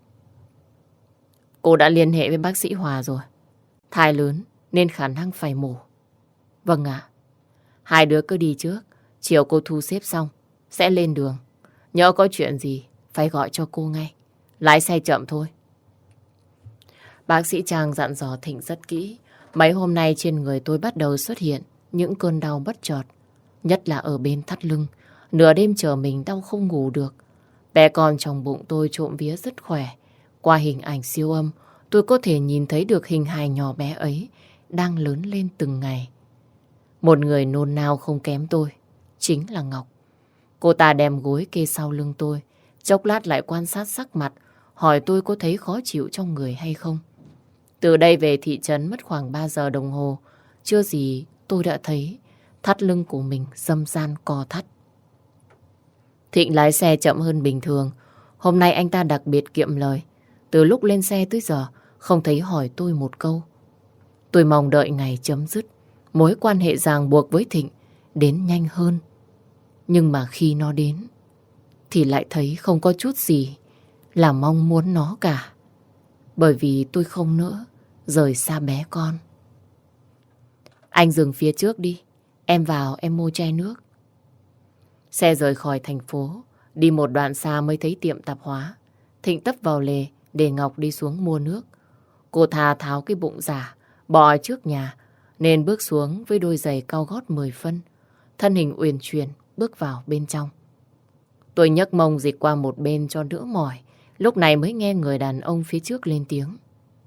Cô đã liên hệ với bác sĩ Hòa rồi. Thai lớn nên khả năng phải mổ. Vâng ạ. Hai đứa cứ đi trước. Chiều cô thu xếp xong sẽ lên đường. Nhớ có chuyện gì phải gọi cho cô ngay. Lái xe chậm thôi. Bác sĩ Trang dặn dò Thịnh rất kỹ. Mấy hôm nay trên người tôi bắt đầu xuất hiện những cơn đau bất chợt. Nhất là ở bên thắt lưng. Nửa đêm chờ mình đau không ngủ được. Bé con trong bụng tôi trộm vía rất khỏe. Qua hình ảnh siêu âm, tôi có thể nhìn thấy được hình hài nhỏ bé ấy đang lớn lên từng ngày. Một người nôn nao không kém tôi, chính là Ngọc. Cô ta đem gối kê sau lưng tôi, chốc lát lại quan sát sắc mặt, hỏi tôi có thấy khó chịu trong người hay không. Từ đây về thị trấn mất khoảng 3 giờ đồng hồ, chưa gì tôi đã thấy thắt lưng của mình râm ran co thắt. Thịnh lái xe chậm hơn bình thường. Hôm nay anh ta đặc biệt kiệm lời. Từ lúc lên xe tới giờ không thấy hỏi tôi một câu. Tôi mong đợi ngày chấm dứt mối quan hệ ràng buộc với Thịnh đến nhanh hơn. Nhưng mà khi nó đến thì lại thấy không có chút gì là mong muốn nó cả. Bởi vì tôi không nỡ rời xa bé con. Anh dừng phía trước đi. Em vào em mua chai nước. Xe rời khỏi thành phố. Đi một đoạn xa mới thấy tiệm tạp hóa. Thịnh tấp vào lề để Ngọc đi xuống mua nước. Cô thà tháo cái bụng giả, bỏ trước nhà, nên bước xuống với đôi giày cao gót 10 phân. Thân hình uyển chuyển bước vào bên trong. Tôi nhấc mông dịch qua một bên cho đỡ mỏi. Lúc này mới nghe người đàn ông phía trước lên tiếng.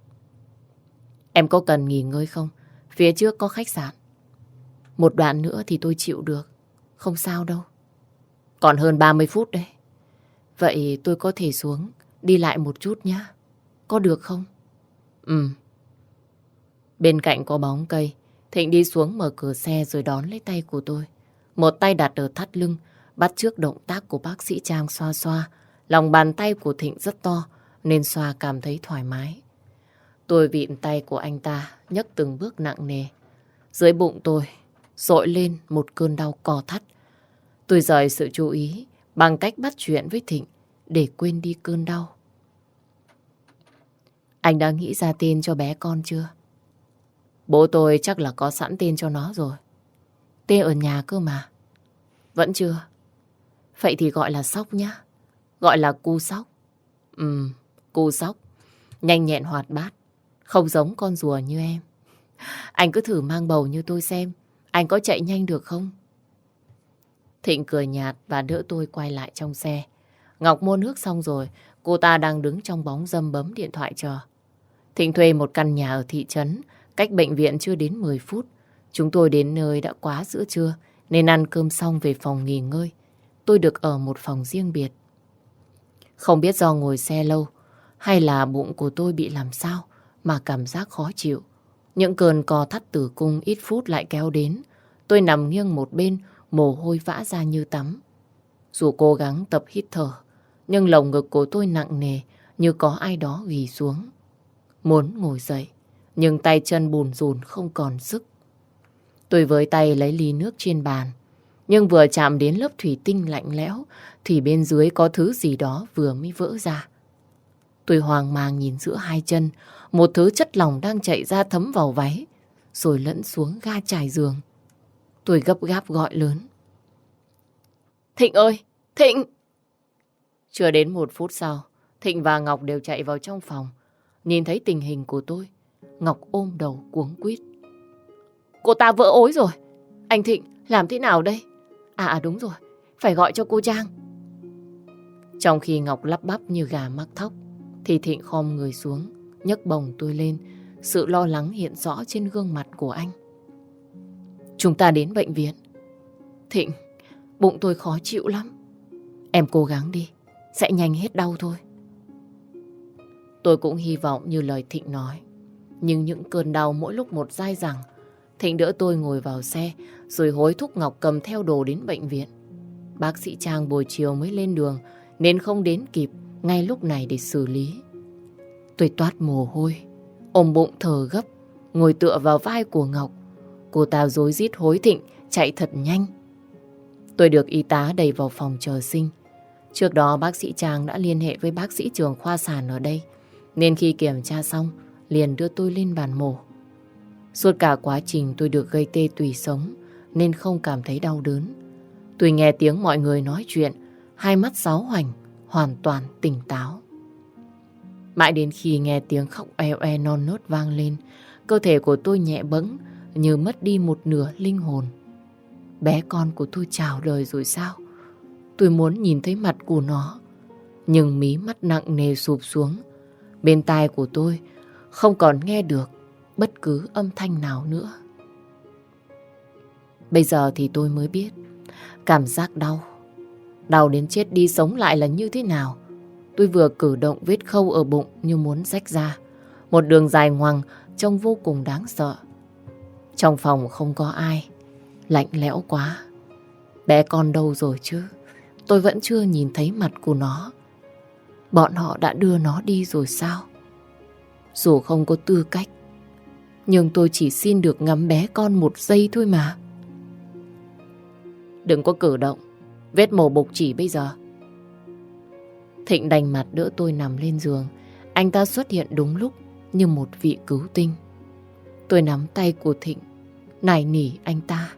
Em có cần nghỉ ngơi không? Phía trước có khách sạn. Một đoạn nữa thì tôi chịu được. Không sao đâu. Còn hơn 30 phút đấy. Vậy tôi có thể xuống đi lại một chút nhé. Có được không? Ừ. Bên cạnh có bóng cây. Thịnh đi xuống mở cửa xe rồi đón lấy tay của tôi. Một tay đặt ở thắt lưng, bắt chước động tác của bác sĩ Trang xoa xoa. Lòng bàn tay của Thịnh rất to nên xoa cảm thấy thoải mái. Tôi vịn tay của anh ta, nhấc từng bước nặng nề. Dưới bụng tôi dội lên một cơn đau cò thắt. Tôi rời sự chú ý bằng cách bắt chuyện với Thịnh để quên đi cơn đau. Anh đã nghĩ ra tên cho bé con chưa? Bố tôi chắc là có sẵn tên cho nó rồi. Tên ở nhà cơ mà. Vẫn chưa? Vậy thì gọi là Sóc nhá. Gọi là Cu Sóc. Cu Sóc. Nhanh nhẹn hoạt bát. Không giống con rùa như em. Anh cứ thử mang bầu như tôi xem. Anh có chạy nhanh được không? Thịnh cười nhạt và đỡ tôi quay lại trong xe. Ngọc mua nước xong rồi. Cô ta đang đứng trong bóng râm bấm điện thoại chờ. Thịnh thuê một căn nhà ở thị trấn. Cách bệnh viện chưa đến 10 phút. Chúng tôi đến nơi đã quá giữa trưa. Nên ăn cơm xong về phòng nghỉ ngơi. Tôi được ở một phòng riêng biệt. Không biết do ngồi xe lâu hay là bụng của tôi bị làm sao mà cảm giác khó chịu. Những cơn co thắt tử cung ít phút lại kéo đến. Tôi nằm nghiêng một bên, mồ hôi vã ra như tắm. Dù cố gắng tập hít thở, nhưng lồng ngực của tôi nặng nề như có ai đó ghì xuống. Muốn ngồi dậy, nhưng tay chân bùn rùn không còn sức. Tôi với tay lấy ly nước trên bàn, nhưng vừa chạm đến lớp thủy tinh lạnh lẽo thì bên dưới có thứ gì đó vừa mới vỡ ra. Tôi hoang mang nhìn giữa hai chân, một thứ chất lỏng đang chạy ra thấm vào váy, rồi lẫn xuống ga trải giường. Tôi gấp gáp gọi lớn. Thịnh ơi! Thịnh! Chưa đến 1 phút sau, Thịnh và Ngọc đều chạy vào trong phòng. Nhìn thấy tình hình của tôi, Ngọc ôm đầu cuống quýt. Cô ta vỡ ối rồi! Anh Thịnh, làm thế nào đây? À đúng rồi, phải gọi cho cô Trang. Trong khi Ngọc lắp bắp như gà mắc thóc, thì Thịnh khom người xuống, nhấc bồng tôi lên. Sự lo lắng hiện rõ trên gương mặt của anh. Chúng ta đến bệnh viện. Thịnh, bụng tôi khó chịu lắm. Em cố gắng đi, sẽ nhanh hết đau thôi. Tôi cũng hy vọng như lời Thịnh nói. Nhưng những cơn đau mỗi lúc một dai dẳng. Thịnh đỡ tôi ngồi vào xe, rồi hối thúc Ngọc cầm theo đồ đến bệnh viện. Bác sĩ Trang buổi chiều mới lên đường, nên không đến kịp ngay lúc này để xử lý. Tôi toát mồ hôi, ôm bụng thở gấp, ngồi tựa vào vai của Ngọc. Cô ta rối rít hối Thịnh chạy thật nhanh. Tôi được y tá đẩy vào phòng chờ sinh. Trước đó bác sĩ Trang đã liên hệ với bác sĩ trưởng khoa sản ở đây, nên khi kiểm tra xong liền đưa tôi lên bàn mổ. Suốt cả quá trình tôi được gây tê tủy sống nên không cảm thấy đau đớn. Tôi nghe tiếng mọi người nói chuyện, hai mắt sáu hoành, hoàn toàn tỉnh táo. Mãi đến khi nghe tiếng khóc oe non nớt vang lên, cơ thể của tôi nhẹ bẫng như mất đi một nửa linh hồn. Bé con của tôi chào đời rồi sao? Tôi muốn nhìn thấy mặt của nó, nhưng mí mắt nặng nề sụp xuống. Bên tai của tôi không còn nghe được bất cứ âm thanh nào nữa. Bây giờ thì tôi mới biết cảm giác đau đến chết đi sống lại là như thế nào. Tôi vừa cử động vết khâu ở bụng như muốn rách ra. Một đường dài ngoằng trông vô cùng đáng sợ. Trong phòng không có ai, lạnh lẽo quá. Bé con đâu rồi chứ? Tôi vẫn chưa nhìn thấy mặt của nó. Bọn họ đã đưa nó đi rồi sao? Dù không có tư cách, nhưng tôi chỉ xin được ngắm bé con 1 giây thôi mà. Đừng có cử động, vết mổ bục chỉ bây giờ. Thịnh đành mặt đỡ tôi nằm lên giường. Anh ta xuất hiện đúng lúc như một vị cứu tinh. Tôi nắm tay của Thịnh, nài nỉ anh ta.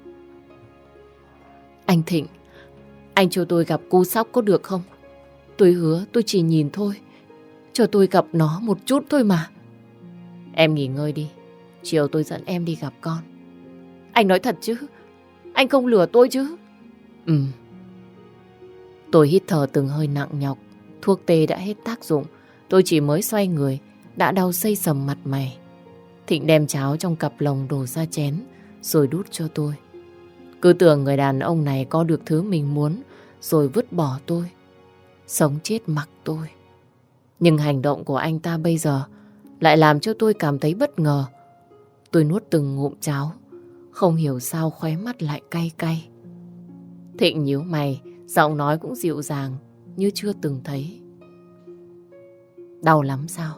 Anh Thịnh, anh cho tôi gặp cô Sóc có được không? Tôi hứa tôi chỉ nhìn thôi. Cho tôi gặp nó một chút thôi mà. Em nghỉ ngơi đi. Chiều tôi dẫn em đi gặp con. Anh nói thật chứ? Anh không lừa tôi chứ? Ừ. Tôi hít thở từng hơi nặng nhọc. Thuốc tê đã hết tác dụng. Tôi chỉ mới xoay người đã đau xây sầm mặt mày. Thịnh đem cháo trong cặp lồng đổ ra chén rồi đút cho tôi. Cứ tưởng người đàn ông này có được thứ mình muốn rồi vứt bỏ tôi, sống chết mặc tôi. Nhưng hành động của anh ta bây giờ lại làm cho tôi cảm thấy bất ngờ. Tôi nuốt từng ngụm cháo, không hiểu sao khóe mắt lại cay cay. Thịnh nhíu mày, giọng nói cũng dịu dàng như chưa từng thấy. Đau lắm sao?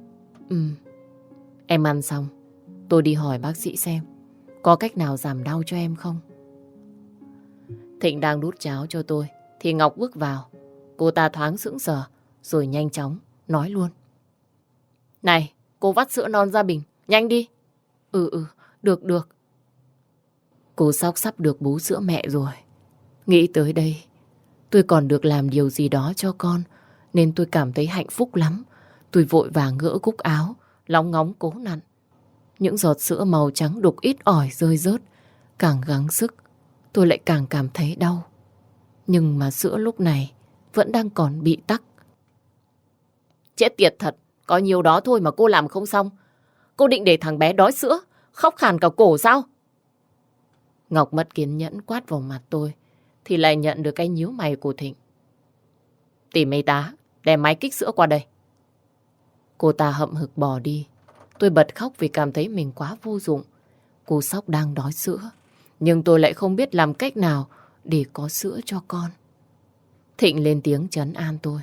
Em ăn xong, tôi đi hỏi bác sĩ xem có cách nào giảm đau cho em không. Thịnh đang đút cháo cho tôi thì Ngọc bước vào. Cô ta thoáng sững sờ rồi nhanh chóng nói luôn. Này, cô vắt sữa non ra bình, nhanh đi. Được. Cô Sóc sắp được bú sữa mẹ rồi. Nghĩ tới đây, tôi còn được làm điều gì đó cho con, nên tôi cảm thấy hạnh phúc lắm. Tôi vội vàng gỡ cúc áo, lóng ngóng cố nặn. Những giọt sữa màu trắng đục ít ỏi rơi rớt. Càng gắng sức, tôi lại càng cảm thấy đau. Nhưng mà sữa lúc này vẫn đang còn bị tắc. Chết tiệt thật, có nhiều đó thôi mà cô làm không xong. Cô định để thằng bé đói sữa, khóc khàn cả cổ sao? Ngọc mất kiên nhẫn quát vào mặt tôi, thì lại nhận được cái nhíu mày của Thịnh. Tìm mấy tá, đem máy kích sữa qua đây. Cô ta hậm hực bỏ đi. Tôi bật khóc vì cảm thấy mình quá vô dụng. Cô Sóc đang đói sữa, nhưng tôi lại không biết làm cách nào để có sữa cho con. Thịnh lên tiếng trấn an tôi.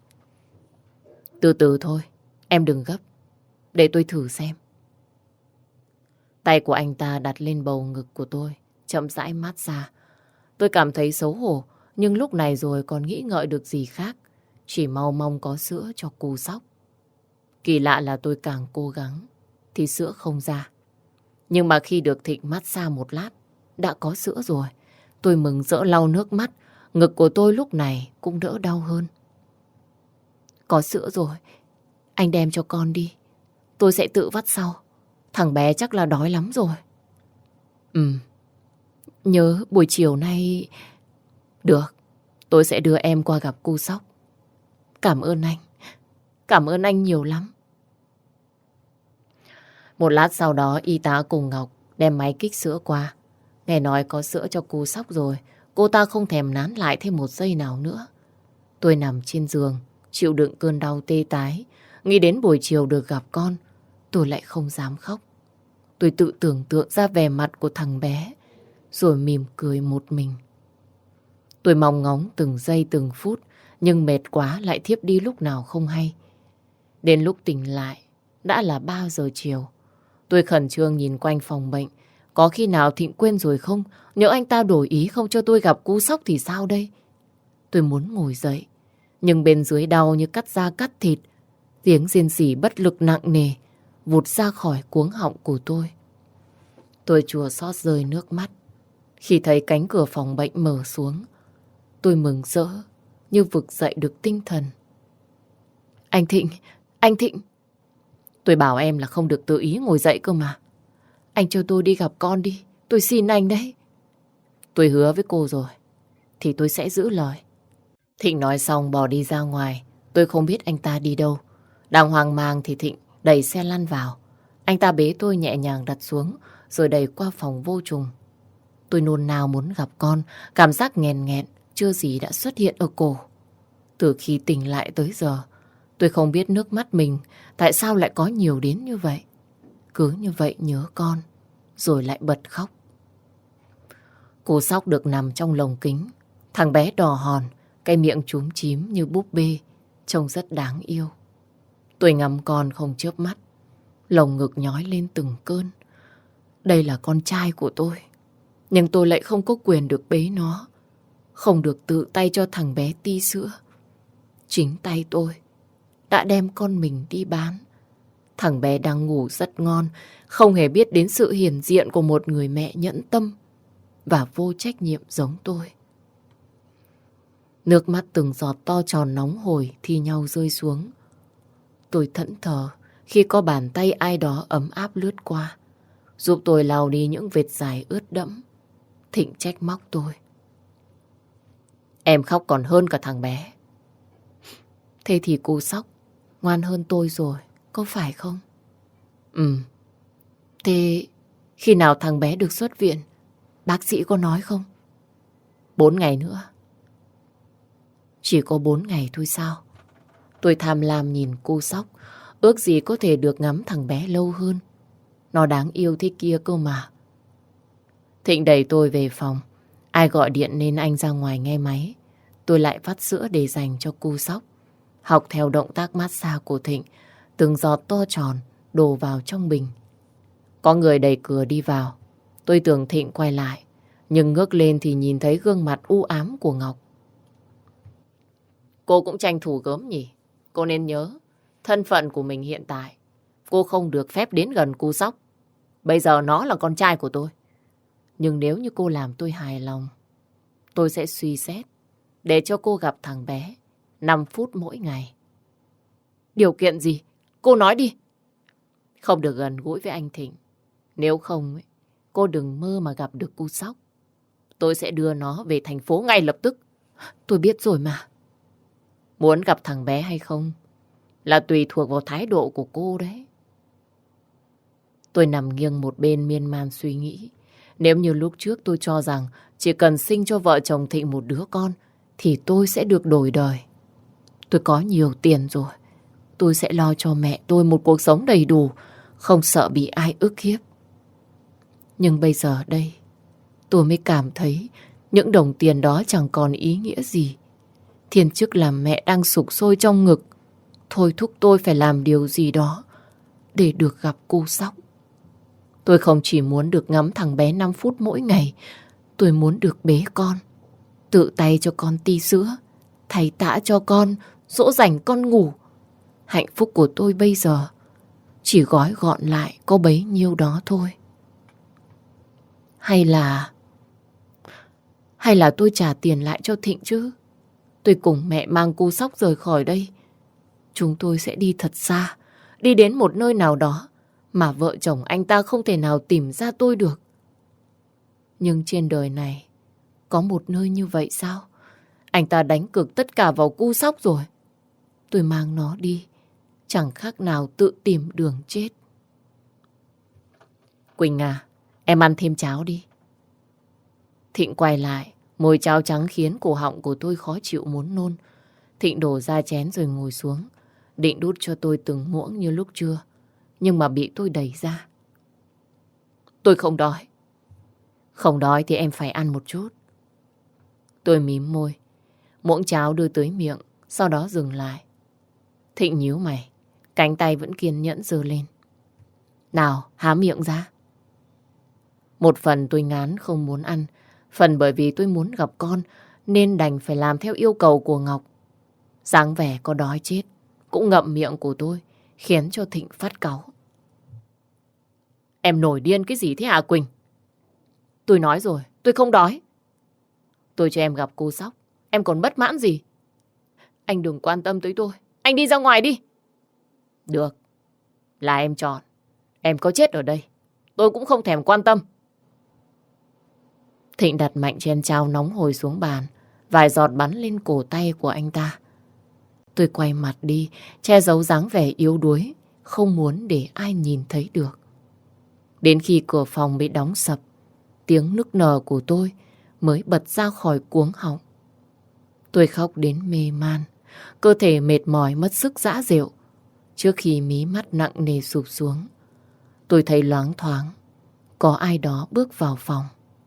Từ từ thôi, em đừng gấp. Để tôi thử xem. Tay của anh ta đặt lên bầu ngực của tôi, chậm rãi mát xa. Tôi cảm thấy xấu hổ, nhưng lúc này rồi còn nghĩ ngợi được gì khác. Chỉ mong có sữa cho cô Sóc. Kỳ lạ là tôi càng cố gắng thì sữa không ra. Nhưng mà khi được Thịnh mát xa một lát, đã có sữa rồi. Tôi mừng rỡ lau nước mắt. Ngực của tôi lúc này cũng đỡ đau hơn. Có sữa rồi, anh đem cho con đi. Tôi sẽ tự vắt sau. Thằng bé chắc là đói lắm rồi. Nhớ buổi chiều nay... Được, tôi sẽ đưa em qua gặp cô Sóc. Cảm ơn anh. Cảm ơn anh nhiều lắm. Một lát sau đó y tá cùng Ngọc đem máy kích sữa qua. Nghe nói có sữa cho cô Sóc rồi, cô ta không thèm nán lại thêm một giây nào nữa. Tôi nằm trên giường, chịu đựng cơn đau tê tái. Nghĩ đến buổi chiều được gặp con, tôi lại không dám khóc. Tôi tự tưởng tượng ra vẻ mặt của thằng bé, rồi mỉm cười một mình. Tôi mong ngóng từng giây từng phút, nhưng mệt quá lại thiếp đi lúc nào không hay. Đến lúc tỉnh lại, đã là 3 giờ chiều. Tôi khẩn trương nhìn quanh phòng bệnh. Có khi nào Thịnh quên rồi không? Nhỡ anh ta đổi ý không cho tôi gặp cô Sóc thì sao đây? Tôi muốn ngồi dậy, nhưng bên dưới đau như cắt da cắt thịt. Tiếng rên rỉ bất lực nặng nề vụt ra khỏi cuống họng của tôi. Tôi chua xót rơi nước mắt khi thấy cánh cửa phòng bệnh mở xuống. Tôi mừng rỡ như vực dậy được tinh thần. Anh Thịnh. Tôi bảo em là không được tự ý ngồi dậy cơ mà. Anh cho tôi đi gặp con đi, tôi xin anh đấy. Tôi hứa với cô rồi, thì tôi sẽ giữ lời. Thịnh nói xong bỏ đi ra ngoài. Tôi không biết anh ta đi đâu. Đang hoang mang thì Thịnh đẩy xe lăn vào. Anh ta bế tôi nhẹ nhàng đặt xuống, rồi đẩy qua phòng vô trùng. Tôi nôn nao muốn gặp con, cảm giác nghẹn nghẹn chưa gì đã xuất hiện ở cổ. Từ khi tỉnh lại tới giờ, tôi không biết nước mắt mình tại sao lại có nhiều đến như vậy. Cứ như vậy nhớ con, rồi lại bật khóc. Cô Sóc được nằm trong lồng kính. Thằng bé đỏ hòn, cái miệng chúm chím như búp bê, trông rất đáng yêu. Tôi ngắm con không chớp mắt, lồng ngực nhói lên từng cơn. Đây là con trai của tôi, nhưng tôi lại không có quyền được bế nó, không được tự tay cho thằng bé ti sữa. Chính tay tôi đã đem con mình đi bán. Thằng bé đang ngủ rất ngon, không hề biết đến sự hiển diện của một người mẹ nhẫn tâm và vô trách nhiệm giống tôi. Nước mắt từng giọt to tròn nóng hổi thi nhau rơi xuống. Tôi thẫn thờ khi có bàn tay ai đó ấm áp lướt qua, giúp tôi lau đi những vệt dài ướt đẫm. Thịnh trách móc tôi. Em khóc còn hơn cả thằng bé. Thế thì cô Sóc ngoan hơn tôi rồi, có phải không? Ừ. Thế khi nào thằng bé được xuất viện? Bác sĩ có nói không? 4 ngày nữa. Chỉ có 4 ngày thôi sao? Tôi tham lam nhìn cô Sóc, ước gì có thể được ngắm thằng bé lâu hơn. Nó đáng yêu thế kia cơ mà. Thịnh đẩy tôi về phòng. Ai gọi điện nên anh ra ngoài nghe máy. Tôi lại vắt sữa để dành cho cô Sóc. Học theo động tác massage của Thịnh, từng giọt to tròn đổ vào trong bình. Có người đẩy cửa đi vào. Tôi tưởng Thịnh quay lại, nhưng ngước lên thì nhìn thấy gương mặt u ám của Ngọc. Cô cũng tranh thủ gớm nhỉ? Cô nên nhớ thân phận của mình hiện tại. Cô không được phép đến gần cô Sóc. Bây giờ nó là con trai của tôi. Nhưng nếu như cô làm tôi hài lòng, tôi sẽ suy xét để cho cô gặp thằng bé 5 phút mỗi ngày. Điều kiện gì? Cô nói đi. Không được gần gũi với anh Thịnh. Nếu không, cô đừng mơ mà gặp được cô Sóc. Tôi sẽ đưa nó về thành phố ngay lập tức. Tôi biết rồi mà. Muốn gặp thằng bé hay không là tùy thuộc vào thái độ của cô đấy. Tôi nằm nghiêng một bên miên man suy nghĩ. Nếu như lúc trước tôi cho rằng chỉ cần sinh cho vợ chồng Thịnh một đứa con thì tôi sẽ được đổi đời. Tôi có nhiều tiền rồi. Tôi sẽ lo cho mẹ tôi một cuộc sống đầy đủ, không sợ bị ai ức hiếp. Nhưng bây giờ đây, tôi mới cảm thấy những đồng tiền đó chẳng còn ý nghĩa gì. Thiên chức làm mẹ đang sục sôi trong ngực, thôi thúc tôi phải làm điều gì đó để được gặp cô Sóc. Tôi không chỉ muốn được ngắm thằng bé 5 phút mỗi ngày, tôi muốn được bế con, tự tay cho con ti sữa, thay tã cho con, dỗ dành con ngủ. Hạnh phúc của tôi bây giờ chỉ gói gọn lại có bấy nhiêu đó thôi. Hay là tôi trả tiền lại cho Thịnh chứ? Tôi cùng mẹ mang cô Sóc rời khỏi đây. Chúng tôi sẽ đi thật xa, đi đến một nơi nào đó mà vợ chồng anh ta không thể nào tìm ra tôi được. Nhưng trên đời này có một nơi như vậy sao? Anh ta đánh cược tất cả vào cô Sóc rồi. Tôi mang nó đi, chẳng khác nào tự tìm đường chết. Quỳnh à, em ăn thêm cháo đi. Thịnh quay lại, mùi cháo trắng khiến cổ họng của tôi khó chịu muốn nôn. Thịnh đổ ra chén rồi ngồi xuống, định đút cho tôi từng muỗng như lúc trưa, nhưng mà bị tôi đẩy ra. Tôi không đói. Không đói thì em phải ăn một chút. Tôi mím môi, muỗng cháo đưa tới miệng, sau đó dừng lại. Thịnh nhíu mày, cánh tay vẫn kiên nhẫn giơ lên. Nào, há miệng ra. Một phần tôi ngán không muốn ăn, phần bởi vì tôi muốn gặp con nên đành phải làm theo yêu cầu của Ngọc. Dáng vẻ có đói chết cũng ngậm miệng của tôi, khiến cho Thịnh phát cáu. Em nổi điên cái gì thế hả Quỳnh? Tôi nói rồi, tôi không đói. Tôi cho em gặp cô Sóc, em còn bất mãn gì? Anh đừng quan tâm tới tôi, anh đi ra ngoài đi. Được, là em chọn. Em có chết ở đây, tôi cũng không thèm quan tâm. Thịnh đặt mạnh chén cháo nóng hổi xuống bàn, vài giọt bắn lên cổ tay của anh ta. Tôi quay mặt đi, che giấu dáng vẻ yếu đuối, không muốn để ai nhìn thấy được. Đến khi cửa phòng bị đóng sập, tiếng nức nở của tôi mới bật ra khỏi cuống họng. Tôi khóc đến mê man, cơ thể mệt mỏi mất sức rã rệu. Trước khi mí mắt nặng nề sụp xuống, tôi thấy loáng thoáng có ai đó bước vào phòng.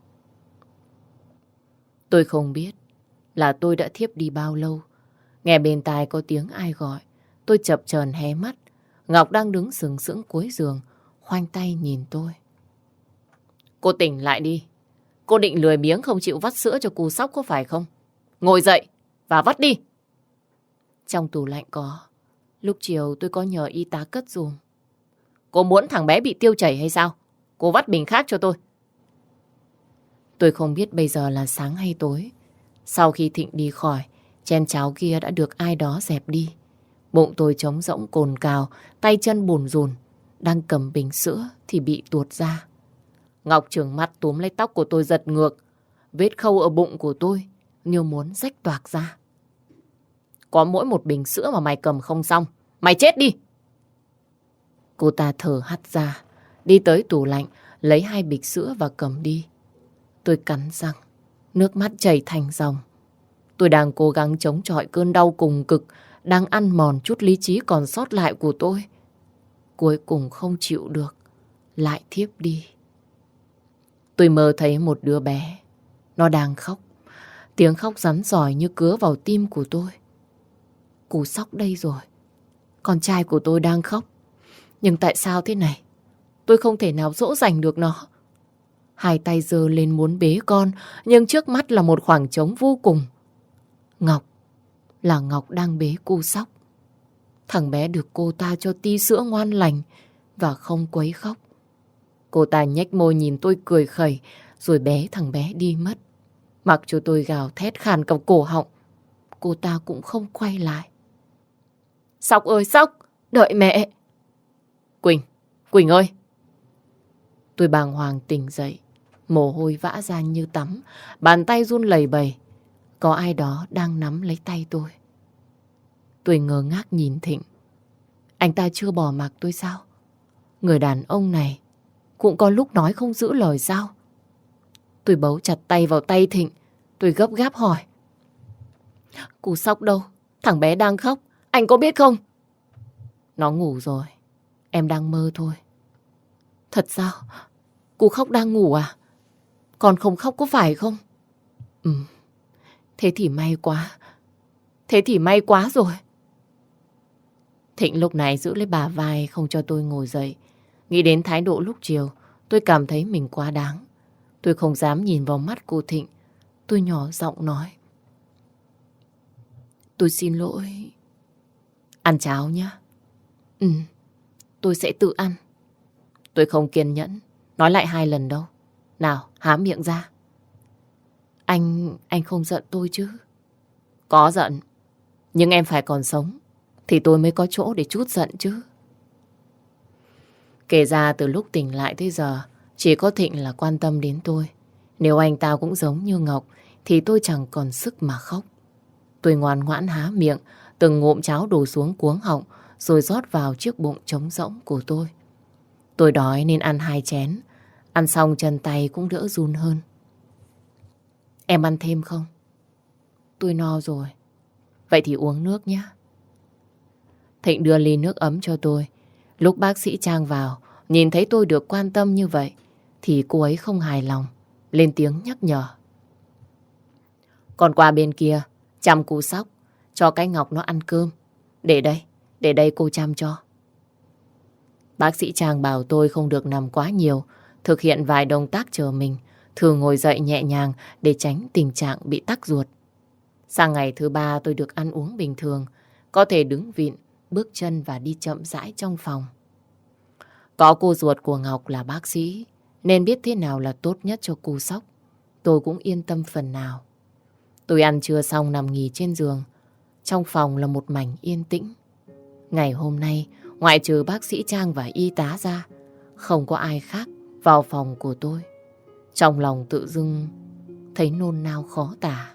Tôi không biết là tôi đã thiếp đi bao lâu. Nghe bên tai có tiếng ai gọi, tôi chập chờn hé mắt. Ngọc đang đứng sừng sững cuối giường, khoanh tay nhìn tôi. Cô tỉnh lại đi. Cô định lười biếng không chịu vắt sữa cho cô Sóc có phải không? Ngồi dậy và vắt đi. Trong tủ lạnh có. Lúc chiều tôi có nhờ y tá cất giùm. Cô muốn thằng bé bị tiêu chảy hay sao? Cô vắt bình khác cho tôi. Tôi không biết bây giờ là sáng hay tối. Sau khi Thịnh đi khỏi, chén cháo kia đã được ai đó dẹp đi. Bụng tôi trống rỗng cồn cào, tay chân bùn rùn. Đang cầm bình sữa thì bị tuột ra. Ngọc trừng mắt túm lấy tóc của tôi giật ngược. Vết khâu ở bụng của tôi như muốn rách toạc ra. Có mỗi một bình sữa mà mày cầm không xong. Mày chết đi! Cô ta thở hắt ra, đi tới tủ lạnh, lấy 2 bịch sữa và cầm đi. Tôi cắn răng, nước mắt chảy thành dòng. Tôi đang cố gắng chống chọi cơn đau cùng cực, đang ăn mòn chút lý trí còn sót lại của tôi. Cuối cùng không chịu được, lại thiếp đi. Tôi mơ thấy một đứa bé, nó đang khóc. Tiếng khóc rắn rỏi như cứa vào tim của tôi. Cú Sóc đây rồi. Con trai của tôi đang khóc. Nhưng tại sao thế này? Tôi không thể nào dỗ dành được nó. 2 tay giơ lên muốn bế con, nhưng trước mắt là một khoảng trống vô cùng. Ngọc, là Ngọc đang bế cu Sóc. Thằng bé được cô ta cho ti sữa ngoan lành và không quấy khóc. Cô ta nhếch môi nhìn tôi cười khẩy, rồi bế thằng bé đi mất. Mặc cho tôi gào thét khàn cả cổ họng, cô ta cũng không quay lại. Sóc ơi Sóc, đợi mẹ. Quỳnh ơi. Tôi bàng hoàng tỉnh dậy, mồ hôi vã ra như tắm, bàn tay run lẩy bẩy. Có ai đó đang nắm lấy tay tôi. Tôi ngơ ngác nhìn Thịnh. Anh ta chưa bỏ mặc tôi sao? Người đàn ông này cũng có lúc nói không giữ lời sao? Tôi bấu chặt tay vào tay Thịnh. Tôi gấp gáp hỏi. Cu Sóc đâu? Thằng bé đang khóc. Anh có biết không? Nó ngủ rồi. Em đang mơ thôi. Thật sao? Cu khóc đang ngủ à? Còn không khóc có phải không? Thế thì may quá. Thế thì may quá rồi. Thịnh lúc này giữ lấy bả vai không cho tôi ngồi dậy. Nghĩ đến thái độ lúc chiều, tôi cảm thấy mình quá đáng. Tôi không dám nhìn vào mắt cô Thịnh. Tôi nhỏ giọng nói. Tôi xin lỗi. Ăn cháo nhé. Tôi sẽ tự ăn. Tôi không kiên nhẫn nói lại 2 lần đâu. Nào, há miệng ra. Anh không giận tôi chứ? Có giận. Nhưng em phải còn sống thì tôi mới có chỗ để trút giận chứ. Kể ra từ lúc tỉnh lại tới giờ, chỉ có Thịnh là quan tâm đến tôi. Nếu anh ta cũng giống như Ngọc thì tôi chẳng còn sức mà khóc. Tôi ngoan ngoãn há miệng, từng ngụm cháo đổ xuống cuống họng, rồi rót vào chiếc bụng trống rỗng của tôi. Tôi đói nên ăn 2 chén. Ăn xong chân tay cũng đỡ run hơn. Em ăn thêm không? Tôi no rồi. Vậy thì uống nước nhé. Thịnh đưa ly nước ấm cho tôi. Lúc bác sĩ Trang vào, nhìn thấy tôi được quan tâm như vậy, thì cô ấy không hài lòng, lên tiếng nhắc nhở. Còn qua bên kia, chăm cu Sóc, cho cái Ngọc nó ăn cơm. Để đây cô chăm cho. Bác sĩ Trang bảo tôi không được nằm quá nhiều, thực hiện vài động tác chờ mình, thường ngồi dậy nhẹ nhàng để tránh tình trạng bị tắc ruột. Sang ngày thứ 3 tôi được ăn uống bình thường, có thể đứng vịn, bước chân và đi chậm rãi trong phòng. Có cô ruột của Ngọc là bác sĩ, nên biết thế nào là tốt nhất cho cu Sóc. Tôi cũng yên tâm phần nào. Tôi ăn trưa xong nằm nghỉ trên giường. Trong phòng là một mảnh yên tĩnh. Ngày hôm nay, ngoại trừ bác sĩ Trang và y tá ra, không có ai khác vào phòng của tôi. Trong lòng tự dưng thấy nôn nao khó tả.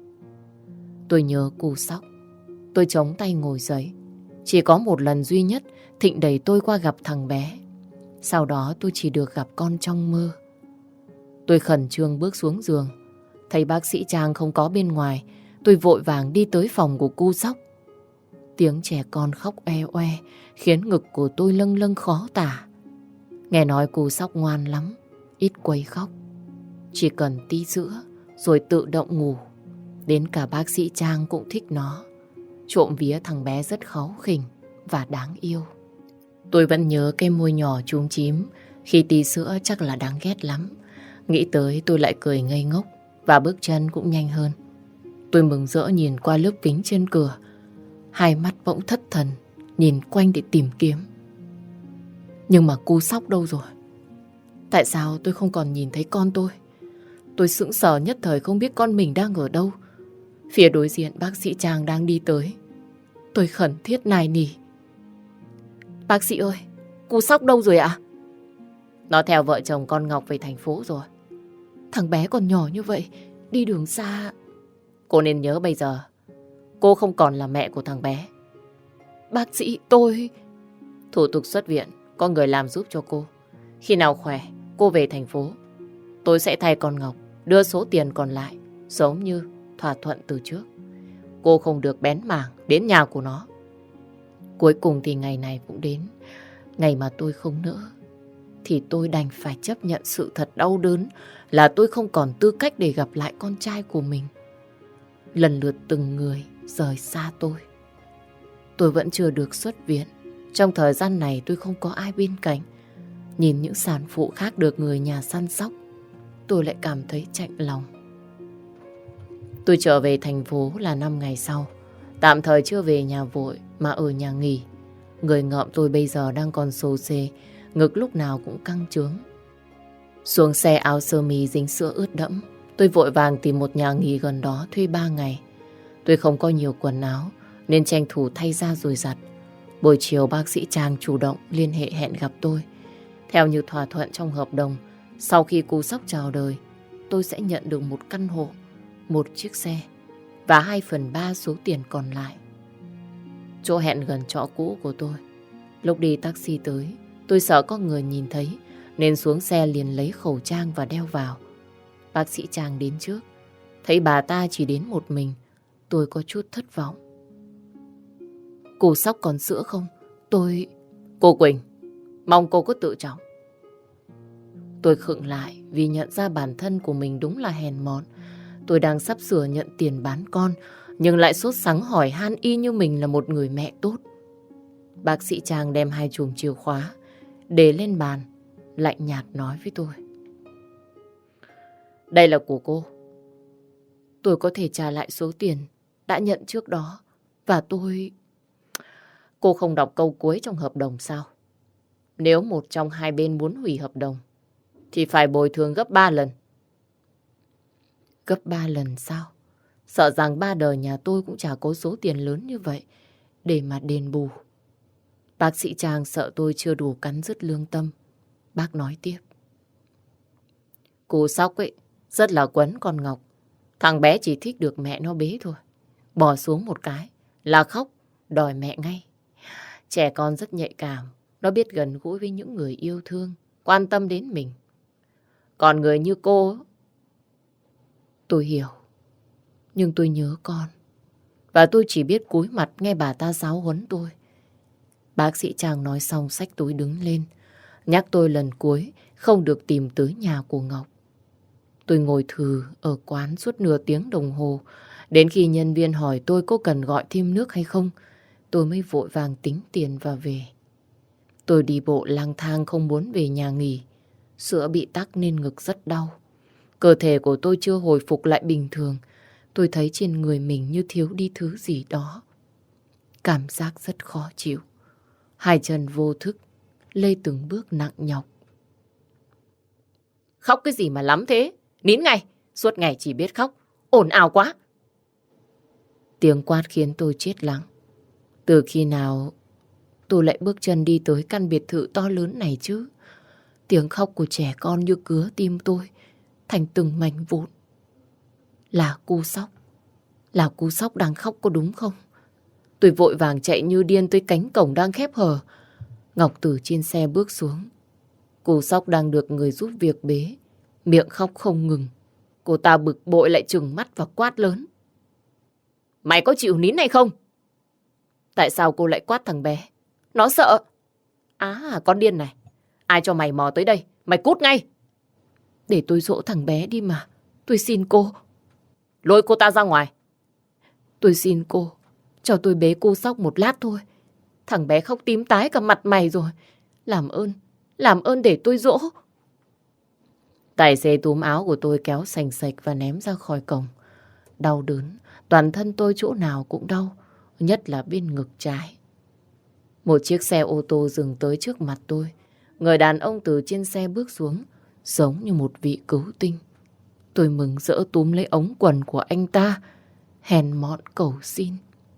Tôi nhớ cu Sóc. Tôi chống tay ngồi dậy. Chỉ có một lần duy nhất Thịnh đẩy tôi qua gặp thằng bé. Sau đó tôi chỉ được gặp con trong mơ. Tôi khẩn trương bước xuống giường. Thấy bác sĩ Trang không có bên ngoài, tôi vội vàng đi tới phòng của cu Sóc. Tiếng trẻ con khóc oe oe khiến ngực của tôi lâng lâng khó tả. Nghe nói cu Sóc ngoan lắm, ít quấy khóc. Chỉ cần tí sữa rồi tự động ngủ. Đến cả bác sĩ Trang cũng thích nó. Trộm vía thằng bé rất kháu khỉnh và đáng yêu. Tôi vẫn nhớ cái môi nhỏ chúm chím khi tí sữa chắc là đáng ghét lắm. Nghĩ tới tôi lại cười ngây ngốc và bước chân cũng nhanh hơn. Tôi mừng rỡ nhìn qua lớp kính trên cửa. Hai mắt bỗng thất thần, nhìn quanh để tìm kiếm. Nhưng mà cu Sóc đâu rồi? Tại sao tôi không còn nhìn thấy con tôi? Tôi sững sờ nhất thời không biết con mình đang ở đâu. Phía đối diện bác sĩ Trang đang đi tới. Tôi khẩn thiết nài nỉ. Bác sĩ ơi, cu Sóc đâu rồi ạ? Nó theo vợ chồng con Ngọc về thành phố rồi. Thằng bé còn nhỏ như vậy, đi đường xa. Cô nên nhớ bây giờ, cô không còn là mẹ của thằng bé. Bác sĩ, tôi... Thủ tục xuất viện, có người làm giúp cho cô. Khi nào khỏe, cô về thành phố. Tôi sẽ thay con Ngọc, đưa số tiền còn lại, giống như thỏa thuận từ trước. Cô không được bén mảng đến nhà của nó. Cuối cùng thì ngày này cũng đến. Ngày mà tôi không nỡ, thì tôi đành phải chấp nhận sự thật đau đớn là tôi không còn tư cách để gặp lại con trai của mình. Lần lượt từng người rời xa tôi. Tôi vẫn chưa được xuất viện. Trong thời gian này tôi không có ai bên cạnh. Nhìn những sản phụ khác được người nhà săn sóc, tôi lại cảm thấy chạnh lòng. Tôi trở về thành phố là 5 ngày sau. Tạm thời chưa về nhà vội mà ở nhà nghỉ. Người ngợm tôi bây giờ đang còn xồ xề, ngực lúc nào cũng căng trướng. Xuống xe áo sơ mi dính sữa ướt đẫm. Tôi vội vàng tìm một nhà nghỉ gần đó thuê 3 ngày. Tôi không có nhiều quần áo nên tranh thủ thay ra rồi giặt. Buổi chiều bác sĩ Trang chủ động liên hệ hẹn gặp tôi. Theo như thỏa thuận trong hợp đồng, sau khi cu Sóc chào đời, tôi sẽ nhận được một căn hộ, một chiếc xe và 2/3 số tiền còn lại. Chỗ hẹn gần trọ cũ của tôi. Lúc đi taxi tới, tôi sợ có người nhìn thấy nên xuống xe liền lấy khẩu trang và đeo vào. Bác sĩ Trang đến trước. Thấy bà ta chỉ đến một mình, tôi có chút thất vọng. Cô Sóc còn sữa không? Cô Quỳnh, mong cô cứ tự trọng. Tôi khựng lại vì nhận ra bản thân của mình đúng là hèn mọn. Tôi đang sắp sửa nhận tiền bán con, nhưng lại sốt sắng hỏi han y như mình là một người mẹ tốt. Bác sĩ Trang đem 2 chùm chìa khóa để lên bàn, lạnh nhạt nói với tôi. Đây là của cô. Tôi có thể trả lại số tiền đã nhận trước đó. Và Cô không đọc câu cuối trong hợp đồng sao? Nếu một trong hai bên muốn hủy hợp đồng, thì phải bồi thường gấp 3 lần. Gấp 3 lần sao? Sợ rằng 3 đời nhà tôi cũng chả có số tiền lớn như vậy để mà đền bù. Bác sĩ Trang sợ tôi chưa đủ cắn rứt lương tâm. Bác nói tiếp. Cô Sóc ấy rất là quấn con Ngọc. Thằng bé chỉ thích được mẹ nó bế thôi. Bỏ xuống một cái là khóc, đòi mẹ ngay. Trẻ con rất nhạy cảm. Nó biết gần gũi với những người yêu thương, quan tâm đến mình. Còn người như cô... Tôi hiểu. Nhưng tôi nhớ con. Và tôi chỉ biết cúi mặt nghe bà ta giáo huấn tôi. Bác sĩ Trang nói xong xách túi đứng lên. Nhắc tôi lần cuối không được tìm tới nhà của Ngọc. Tôi ngồi thừ ở quán suốt nửa tiếng đồng hồ. Đến khi nhân viên hỏi tôi có cần gọi thêm nước hay không, tôi mới vội vàng tính tiền và về. Tôi đi bộ lang thang không muốn về nhà nghỉ. Sữa bị tắc nên ngực rất đau. Cơ thể của tôi chưa hồi phục lại bình thường. Tôi thấy trên người mình như thiếu đi thứ gì đó. Cảm giác rất khó chịu. Hai chân vô thức lê từng bước nặng nhọc. Khóc cái gì mà lắm thế? Nín ngay, suốt ngày chỉ biết khóc. Ồn ào quá. Tiếng quát khiến tôi chết lặng. Từ khi nào tôi lại bước chân đi tới căn biệt thự to lớn này chứ? Tiếng khóc của trẻ con như cứa tim tôi thành từng mảnh vụn. Là cu Sóc. Là cu Sóc đang khóc có đúng không? Tôi vội vàng chạy như điên tới cánh cổng đang khép hờ. Ngọc từ trên xe bước xuống. Cu Sóc đang được người giúp việc bế, miệng khóc không ngừng. Cô ta bực bội lại trừng mắt và quát lớn. Mày có chịu nín hay không? Tại sao cô lại quát thằng bé? Nó sợ. Con điên này. Ai cho mày mò tới đây? Mày cút ngay. Để tôi dỗ thằng bé đi mà. Tôi xin cô. Lôi cô ta ra ngoài. Tôi xin cô. Cho tôi bế cô Sóc một lát thôi. Thằng bé khóc tím tái cả mặt mày rồi. Làm ơn để tôi dỗ. Tài xế túm áo của tôi kéo sành sạch và ném ra khỏi cổng. Đau đớn, toàn thân tôi chỗ nào cũng đau, nhất là bên ngực trái. Một chiếc xe ô tô dừng tới trước mặt tôi. Người đàn ông từ trên xe bước xuống, giống như một vị cứu tinh. Tôi mừng rỡ túm lấy ống quần của anh ta, hèn mọn cầu xin.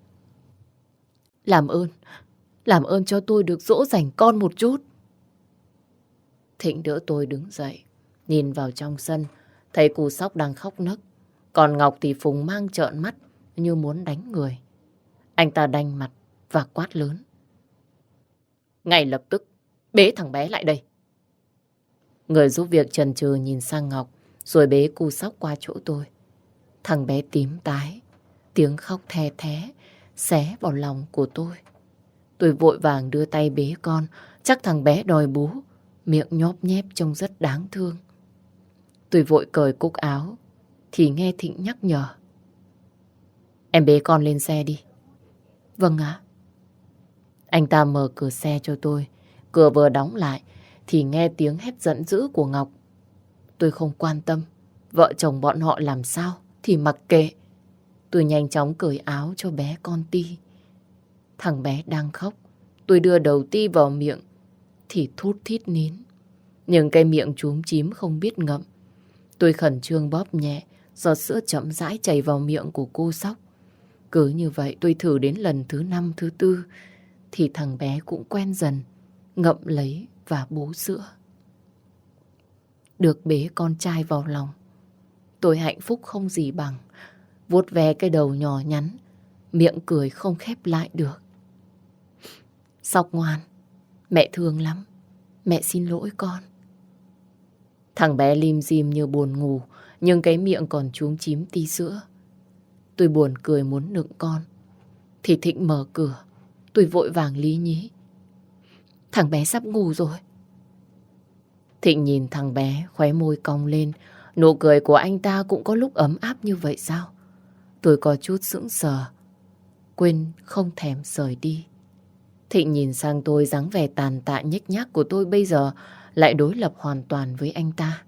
Làm ơn cho tôi được dỗ dành con một chút. Thịnh đỡ tôi đứng dậy, nhìn vào trong sân, thấy cu Sóc đang khóc nấc. Còn Ngọc thì phùng mang trợn mắt như muốn đánh người. Anh ta đanh mặt và quát lớn. Ngay lập tức, bế thằng bé lại đây. Người giúp việc chần chừ nhìn sang Ngọc, rồi bế cu Sóc qua chỗ tôi. Thằng bé tím tái, tiếng khóc the thé, xé vào lòng của tôi. Tôi vội vàng đưa tay bế con, chắc thằng bé đòi bú, miệng nhóp nhép trông rất đáng thương. Tôi vội cởi cúc áo, thì nghe Thịnh nhắc nhở. Em bế con lên xe đi. Vâng ạ. Anh ta mở cửa xe cho tôi. Cửa vừa đóng lại thì nghe tiếng hét giận dữ của Ngọc. Tôi không quan tâm. Vợ chồng bọn họ làm sao thì mặc kệ. Tôi nhanh chóng cởi áo cho bé con Ti. Thằng bé đang khóc. Tôi đưa đầu Ti vào miệng thì thút thít nín. Nhưng cái miệng chúm chím không biết ngậm. Tôi khẩn trương bóp nhẹ, giọt sữa chậm rãi chảy vào miệng của cô Sóc. Cứ như vậy tôi thử đến lần thứ 5, thứ 4 thì thằng bé cũng quen dần, ngậm lấy và bú sữa. Được bế con trai vào lòng, tôi hạnh phúc không gì bằng. Vuốt ve cái đầu nhỏ nhắn, miệng cười không khép lại được. Sóc ngoan, mẹ thương lắm, mẹ xin lỗi con. Thằng bé lim dim như buồn ngủ, nhưng cái miệng còn chúm chím tí sữa. Tôi buồn cười muốn nựng con, thì Thịnh mở cửa. Tôi vội vàng lý nhí. Thằng bé sắp ngủ rồi. Thịnh nhìn thằng bé, khóe môi cong lên. Nụ cười của anh ta cũng có lúc ấm áp như vậy sao? Tôi có chút sững sờ, quên không thèm rời đi. Thịnh nhìn sang tôi, dáng vẻ tàn tạ nhếch nhác của tôi bây giờ lại đối lập hoàn toàn với anh ta.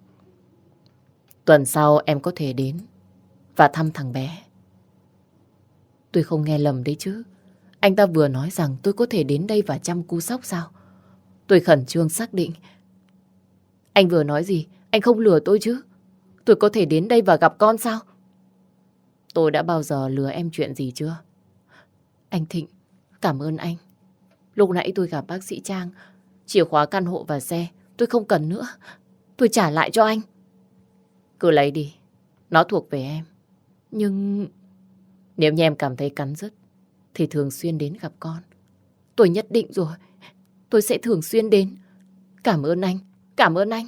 Tuần sau em có thể đến và thăm thằng bé. Tôi không nghe lầm đấy chứ. Anh ta vừa nói rằng tôi có thể đến đây và chăm cu Sóc sao? Tôi khẩn trương xác định. Anh vừa nói gì? Anh không lừa tôi chứ? Tôi có thể đến đây và gặp con sao? Tôi đã bao giờ lừa em chuyện gì chưa? Anh Thịnh, cảm ơn anh. Lúc nãy tôi gặp bác sĩ Trang, chìa khóa căn hộ và xe tôi không cần nữa. Tôi trả lại cho anh. Cứ lấy đi, nó thuộc về em. Nhưng nếu như em cảm thấy cắn rứt thì thường xuyên đến gặp con. Tôi nhất định rồi, tôi sẽ thường xuyên đến. Cảm ơn anh, cảm ơn anh.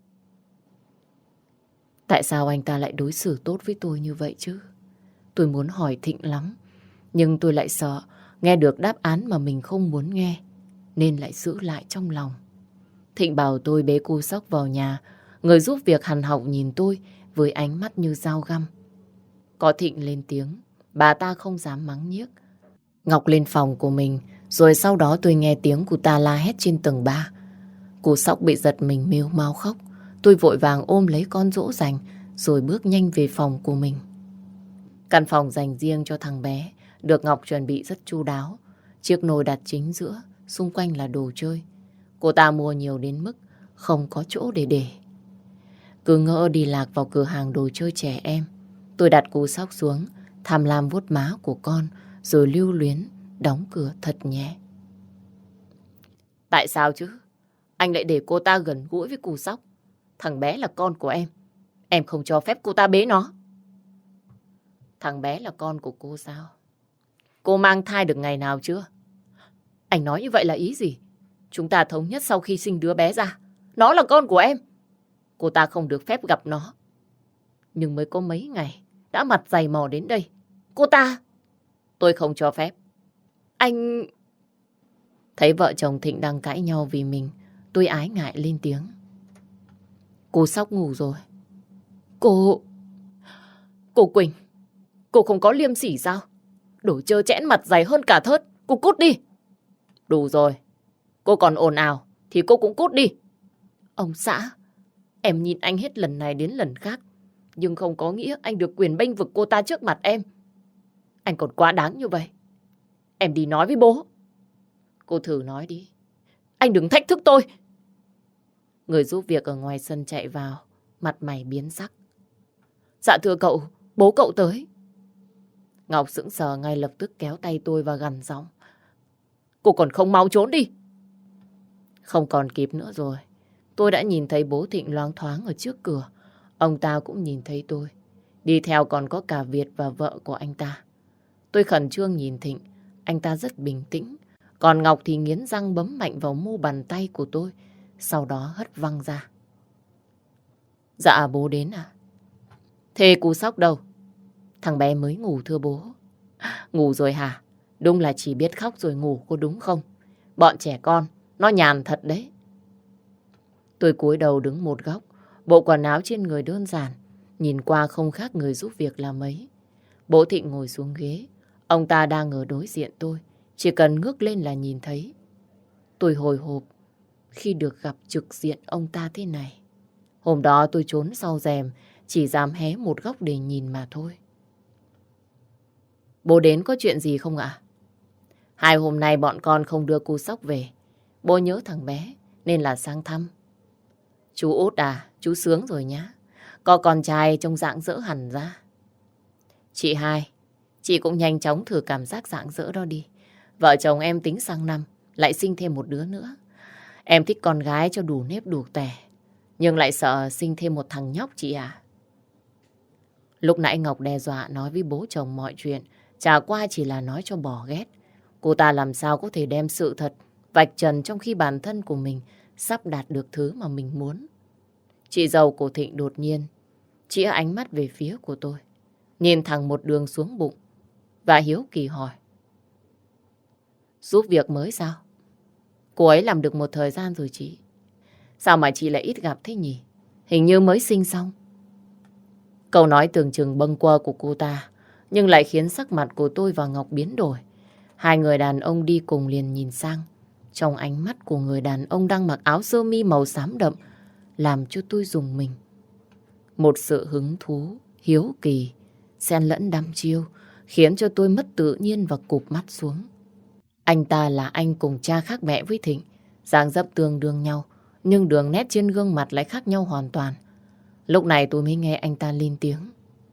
Tại sao anh ta lại đối xử tốt với tôi như vậy chứ? Tôi muốn hỏi Thịnh lắm, nhưng tôi lại sợ nghe được đáp án mà mình không muốn nghe, nên lại giữ lại trong lòng. Thịnh bảo tôi bế cô Sóc vào nhà. Người giúp việc hằn học nhìn tôi với ánh mắt như dao găm. Có Thịnh lên tiếng, bà ta không dám mắng nhiếc. Ngọc lên phòng của mình, rồi sau đó tôi nghe tiếng của ta la hét trên tầng 3. Cô Sóc bị giật mình mếu máo khóc. Tôi vội vàng ôm lấy con dỗ dành, rồi bước nhanh về phòng của mình. Căn phòng dành riêng cho thằng bé được Ngọc chuẩn bị rất chu đáo. Chiếc nồi đặt chính giữa, xung quanh là đồ chơi. Cô ta mua nhiều đến mức không có chỗ để để. Cứ ngỡ đi lạc vào cửa hàng đồ chơi trẻ em. Tôi đặt cô Sóc xuống, tham lam vuốt má của con, rồi lưu luyến đóng cửa thật nhẹ. Tại sao chứ? Anh lại để cô ta gần gũi với cô Sóc. Thằng bé là con của em. Em không cho phép cô ta bế nó. Thằng bé là con của cô sao? Cô mang thai được ngày nào chưa? Anh nói như vậy là ý gì? Chúng ta thống nhất sau khi sinh đứa bé ra. Nó là con của em. Cô ta không được phép gặp nó. Nhưng mới có mấy ngày đã mặt dày mò đến đây. Cô ta... Tôi không cho phép. Anh... Thấy vợ chồng Thịnh đang cãi nhau vì mình, tôi ái ngại lên tiếng. Cô Sóc ngủ rồi. Cô Quỳnh, cô không có liêm sỉ sao? Đồ trơ trẽn mặt dày hơn cả thớt. Cô cút đi. Đủ rồi. Cô còn ồn ào thì cô cũng cút đi. Ông xã, em nhìn anh hết lần này đến lần khác, nhưng không có nghĩa anh được quyền bênh vực cô ta trước mặt em. Anh còn quá đáng như vậy. Em đi nói với bố. Cô thử nói đi. Anh đừng thách thức tôi. Người giúp việc ở ngoài sân chạy vào, mặt mày biến sắc. Dạ thưa cậu, bố cậu tới. Ngọc sững sờ ngay lập tức kéo tay tôi và gằn giọng. Cô còn không mau trốn đi. Không còn kịp nữa rồi. Tôi đã nhìn thấy bố Thịnh loáng thoáng ở trước cửa. Ông ta cũng nhìn thấy tôi. Đi theo còn có cả Việt và vợ của anh ta. Tôi khẩn trương nhìn Thịnh. Anh ta rất bình tĩnh. Còn Ngọc thì nghiến răng bấm mạnh vào mu bàn tay của tôi. Sau đó hất văng ra. Dạ bố đến à? Thế cú Sóc đâu? Thằng bé mới ngủ thưa bố. Ngủ rồi hả? Đúng là chỉ biết khóc rồi ngủ, có đúng không? Bọn trẻ con, nó nhàn thật đấy. Tôi cúi đầu đứng một góc. Bộ quần áo trên người đơn giản. Nhìn qua không khác người giúp việc là mấy. Bố Thịnh ngồi xuống ghế. Ông ta đang ở đối diện tôi. Chỉ cần ngước lên là nhìn thấy. Tôi hồi hộp khi được gặp trực diện ông ta thế này. Hôm đó tôi trốn sau rèm, chỉ dám hé một góc để nhìn mà thôi. Bố đến có chuyện gì không ạ? 2 hôm nay bọn con không đưa cô Sóc về. Bố nhớ thằng bé nên là sang thăm. Chú Út à, chú sướng rồi nhá. Có con trai trông rạng rỡ hẳn ra. Chị Hai, chị cũng nhanh chóng thử cảm giác rạng rỡ đó đi. Vợ chồng em tính sang năm lại sinh thêm một đứa nữa. Em thích con gái cho đủ nếp đủ tẻ, nhưng lại sợ sinh thêm một thằng nhóc chị à. Lúc nãy Ngọc đe dọa nói với bố chồng mọi chuyện, chả qua chỉ là nói cho bỏ ghét. Cô ta làm sao có thể đem sự thật vạch trần trong khi bản thân của mình sắp đạt được thứ mà mình muốn. Chị dâu của Thịnh đột nhiên chĩa ánh mắt về phía của tôi, nhìn thẳng một đường xuống bụng và hiếu kỳ hỏi. Giúp việc mới sao? Cô ấy làm được một thời gian rồi chị. Sao mà chị lại ít gặp thế nhỉ? Hình như mới sinh xong. Câu nói tưởng chừng bâng quơ của cô ta, nhưng lại khiến sắc mặt của tôi và Ngọc biến đổi. Hai người đàn ông đi cùng liền nhìn sang. Trong ánh mắt của người đàn ông đang mặc áo sơ mi màu xám đậm, làm cho tôi rùng mình. Một sự hứng thú, hiếu kỳ, xen lẫn đăm chiêu, khiến cho tôi mất tự nhiên và cụp mắt xuống. Anh ta là anh cùng cha khác mẹ với Thịnh, dáng dấp tương đương nhau, nhưng đường nét trên gương mặt lại khác nhau hoàn toàn. Lúc này tôi mới nghe anh ta lên tiếng.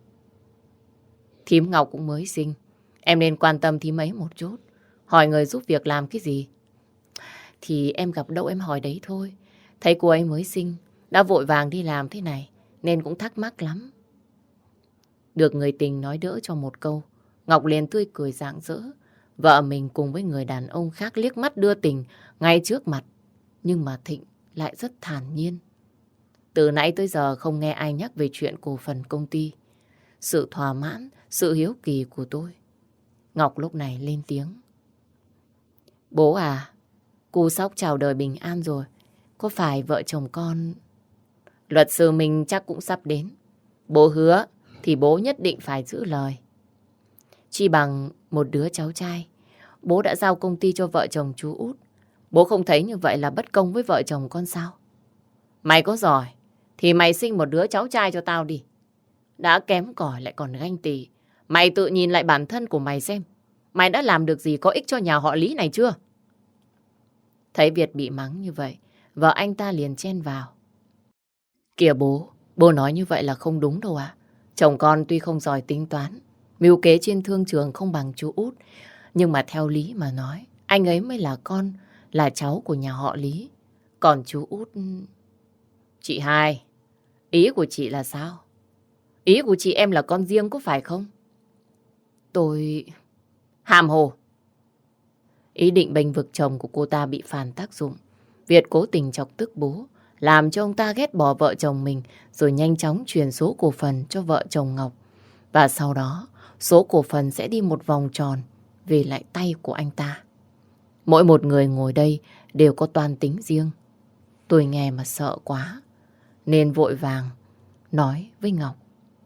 Thím Ngọc cũng mới sinh, em nên quan tâm thím ấy một chút. Hỏi người giúp việc làm cái gì? Thì em gặp đâu em hỏi đấy thôi. Thấy cô ấy mới sinh, đã vội vàng đi làm thế này, nên cũng thắc mắc lắm. Được người tình nói đỡ cho một câu, Ngọc liền tươi cười rạng rỡ. Vợ mình cùng với người đàn ông khác liếc mắt đưa tình ngay trước mặt. Nhưng mà Thịnh lại rất thản nhiên. Từ nãy tới giờ không nghe ai nhắc về chuyện cổ phần công ty. Sự thỏa mãn, sự hiếu kỳ của tôi. Ngọc lúc này lên tiếng. Bố à, cô Sóc chào đời bình an rồi. Có phải vợ chồng con... Luật sư mình chắc cũng sắp đến. Bố hứa thì bố nhất định phải giữ lời. Chỉ bằng một đứa cháu trai, bố đã giao công ty cho vợ chồng chú Út. Bố không thấy như vậy là bất công với vợ chồng con sao? Mày có giỏi thì mày sinh một đứa cháu trai cho tao đi. Đã kém cỏi lại còn ganh tị. Mày tự nhìn lại bản thân của mày xem. Mày đã làm được gì có ích cho nhà họ Lý này chưa? Thấy Việt bị mắng như vậy, vợ anh ta liền chen vào. Kìa bố nói như vậy là không đúng đâu ạ. Chồng con tuy không giỏi tính toán, mưu kế trên thương trường không bằng chú Út, nhưng mà theo lý mà nói, anh ấy mới là con, là cháu của nhà họ Lý. Còn chú Út... Chị Hai, ý của chị là sao? Ý của chị em là con riêng có phải không? Tôi... Hàm hồ. Ý định bênh vực chồng của cô ta bị phản tác dụng. Việt cố tình chọc tức bố, làm cho ông ta ghét bỏ vợ chồng mình, rồi nhanh chóng truyền số cổ phần cho vợ chồng Ngọc. Và sau đó, số cổ phần sẽ đi một vòng tròn về lại tay của anh ta. Mỗi một người ngồi đây đều có toan tính riêng. Tôi nghe mà sợ quá, nên vội vàng nói với Ngọc.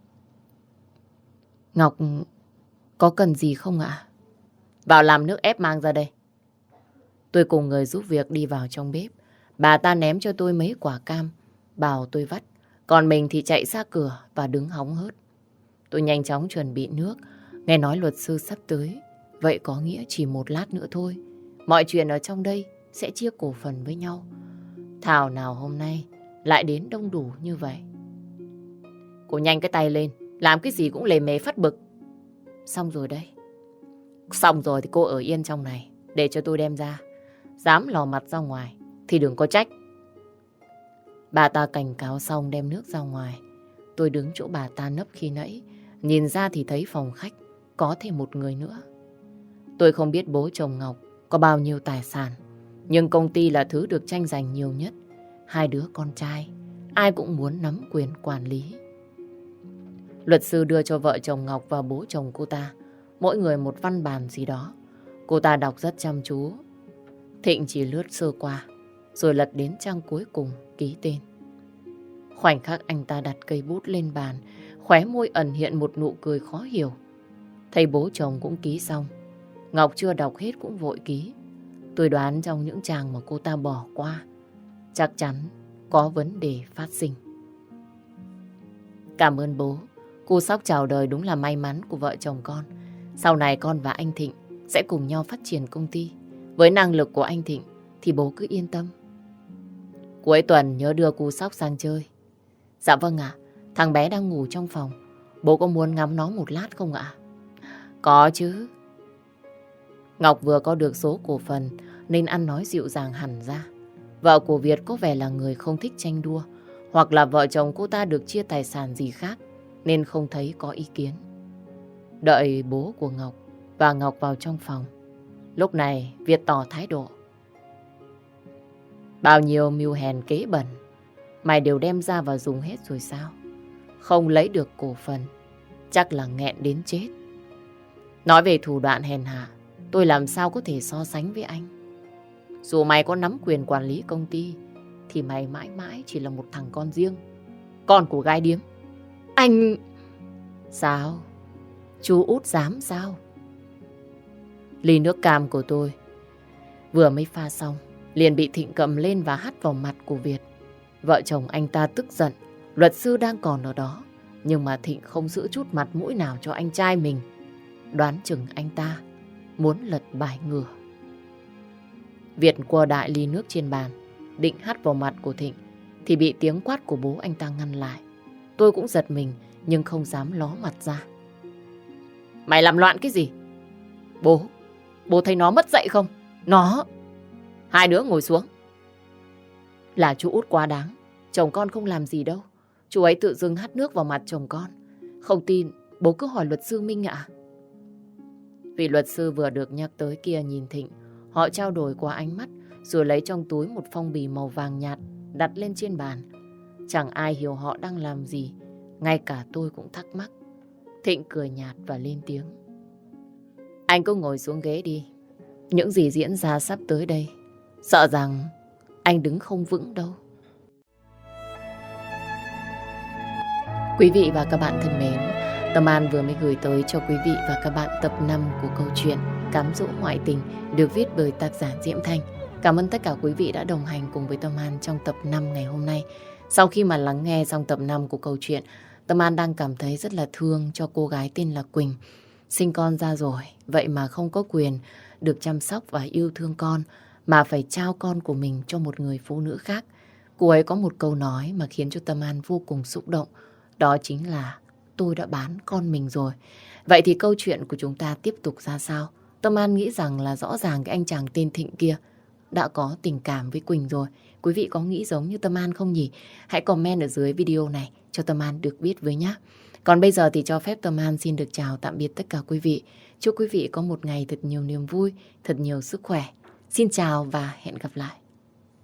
Ngọc, có cần gì không ạ? Vào làm nước ép mang ra đây. Tôi cùng người giúp việc đi vào trong bếp. Bà ta ném cho tôi mấy quả cam, bảo tôi vắt. Còn mình thì chạy ra cửa và đứng hóng hớt. Tôi nhanh chóng chuẩn bị nước. Nghe nói luật sư sắp tới. Vậy có nghĩa chỉ một lát nữa thôi. Mọi chuyện ở trong đây sẽ chia cổ phần với nhau. Thảo nào hôm nay lại đến đông đủ như vậy. Cô nhanh cái tay lên, làm cái gì cũng lề mề phát bực. Xong rồi đây. Xong rồi thì cô ở yên trong này, để cho tôi đem ra. Dám lò mặt ra ngoài thì đừng có trách. Bà ta cảnh cáo xong đem nước ra ngoài. Tôi đứng chỗ bà ta nấp khi nãy, nhìn ra thì thấy phòng khách có thêm một người nữa. Tôi không biết bố chồng Ngọc có bao nhiêu tài sản, nhưng công ty là thứ được tranh giành nhiều nhất. Hai đứa con trai, ai cũng muốn nắm quyền quản lý. Luật sư đưa cho vợ chồng Ngọc và bố chồng cô ta mỗi người một văn bản gì đó. Cô ta đọc rất chăm chú. Thịnh chỉ lướt sơ qua, rồi lật đến trang cuối cùng ký tên. Khoảnh khắc anh ta đặt cây bút lên bàn, khóe môi ẩn hiện một nụ cười khó hiểu. Thấy bố chồng cũng ký xong, Ngọc chưa đọc hết cũng vội ký. Tôi đoán trong những trang mà cô ta bỏ qua, chắc chắn có vấn đề phát sinh. Cảm ơn bố. Cô sóc chào đời đúng là may mắn của vợ chồng con. Sau này con và anh Thịnh sẽ cùng nhau phát triển công ty. Với năng lực của anh Thịnh thì bố cứ yên tâm. Cuối tuần nhớ đưa cô sóc sang chơi. Dạ vâng ạ. Thằng bé đang ngủ trong phòng. Bố có muốn ngắm nó một lát không ạ? Có chứ. Ngọc vừa có được số cổ phần nên ăn nói dịu dàng hẳn ra. Vợ của Việt có vẻ là người không thích tranh đua, hoặc là vợ chồng cô ta được chia tài sản gì khác nên không thấy có ý kiến. Đợi bố của Ngọc và Ngọc vào trong phòng. Lúc này Việt tỏ thái độ. Bao nhiêu mưu hèn kế bẩn mày đều đem ra và dùng hết rồi sao? Không lấy được cổ phần, chắc là nghẹn đến chết. Nói về thủ đoạn hèn hạ, tôi làm sao có thể so sánh với anh. Dù mày có nắm quyền quản lý công ty thì mày mãi mãi chỉ là một thằng con riêng, con của gái điếm. Anh... Sao? Chú út dám sao? Ly nước cam của tôi vừa mới pha xong liền bị Thịnh cầm lên và hắt vào mặt của Việt. Vợ chồng anh ta tức giận. Luật sư đang còn ở đó, nhưng mà Thịnh không giữ chút mặt mũi nào cho anh trai mình. Đoán chừng anh ta muốn lật bài ngửa. Việt quơ đại ly nước trên bàn, định hắt vào mặt của Thịnh thì bị tiếng quát của bố anh ta ngăn lại. Tôi cũng giật mình nhưng không dám ló mặt ra. Mày làm loạn cái gì? Bố thấy nó mất dạy không? Nó... Hai đứa ngồi xuống. Là chú út quá đáng. Chồng con không làm gì đâu. Chú ấy tự dưng hắt nước vào mặt chồng con. Không tin, bố cứ hỏi luật sư Minh ạ. Vị luật sư vừa được nhắc tới kia nhìn Thịnh. Họ trao đổi qua ánh mắt, rồi lấy trong túi một phong bì màu vàng nhạt đặt lên trên bàn. Chẳng ai hiểu họ đang làm gì, ngay cả tôi cũng thắc mắc. Thịnh cười nhạt và lên tiếng. Anh cứ ngồi xuống ghế đi. Những gì diễn ra sắp tới đây, sợ rằng anh đứng không vững đâu. Quý vị và các bạn thân mến, Tâm An vừa mới gửi tới cho quý vị và các bạn tập 5 của câu chuyện Cám dỗ ngoại tình được viết bởi tác giả Diễm Thanh. Cảm ơn tất cả quý vị đã đồng hành cùng với Tâm An trong tập 5 ngày hôm nay. Sau khi mà lắng nghe xong tập 5 của câu chuyện, Tâm An đang cảm thấy rất là thương cho cô gái tên là Quỳnh. Sinh con ra rồi, vậy mà không có quyền được chăm sóc và yêu thương con, mà phải trao con của mình cho một người phụ nữ khác. Cô ấy có một câu nói mà khiến cho Tâm An vô cùng xúc động. Đó chính là tôi đã bán con mình rồi. Vậy thì câu chuyện của chúng ta tiếp tục ra sao? Tâm An nghĩ rằng là rõ ràng cái anh chàng tên Thịnh kia đã có tình cảm với Quỳnh rồi. Quý vị có nghĩ giống như Tâm An không nhỉ? Hãy comment ở dưới video này cho Tâm An được biết với nhé. Còn bây giờ thì cho phép Tâm An xin được chào tạm biệt tất cả quý vị. Chúc quý vị có một ngày thật nhiều niềm vui, thật nhiều sức khỏe. Xin chào và hẹn gặp lại.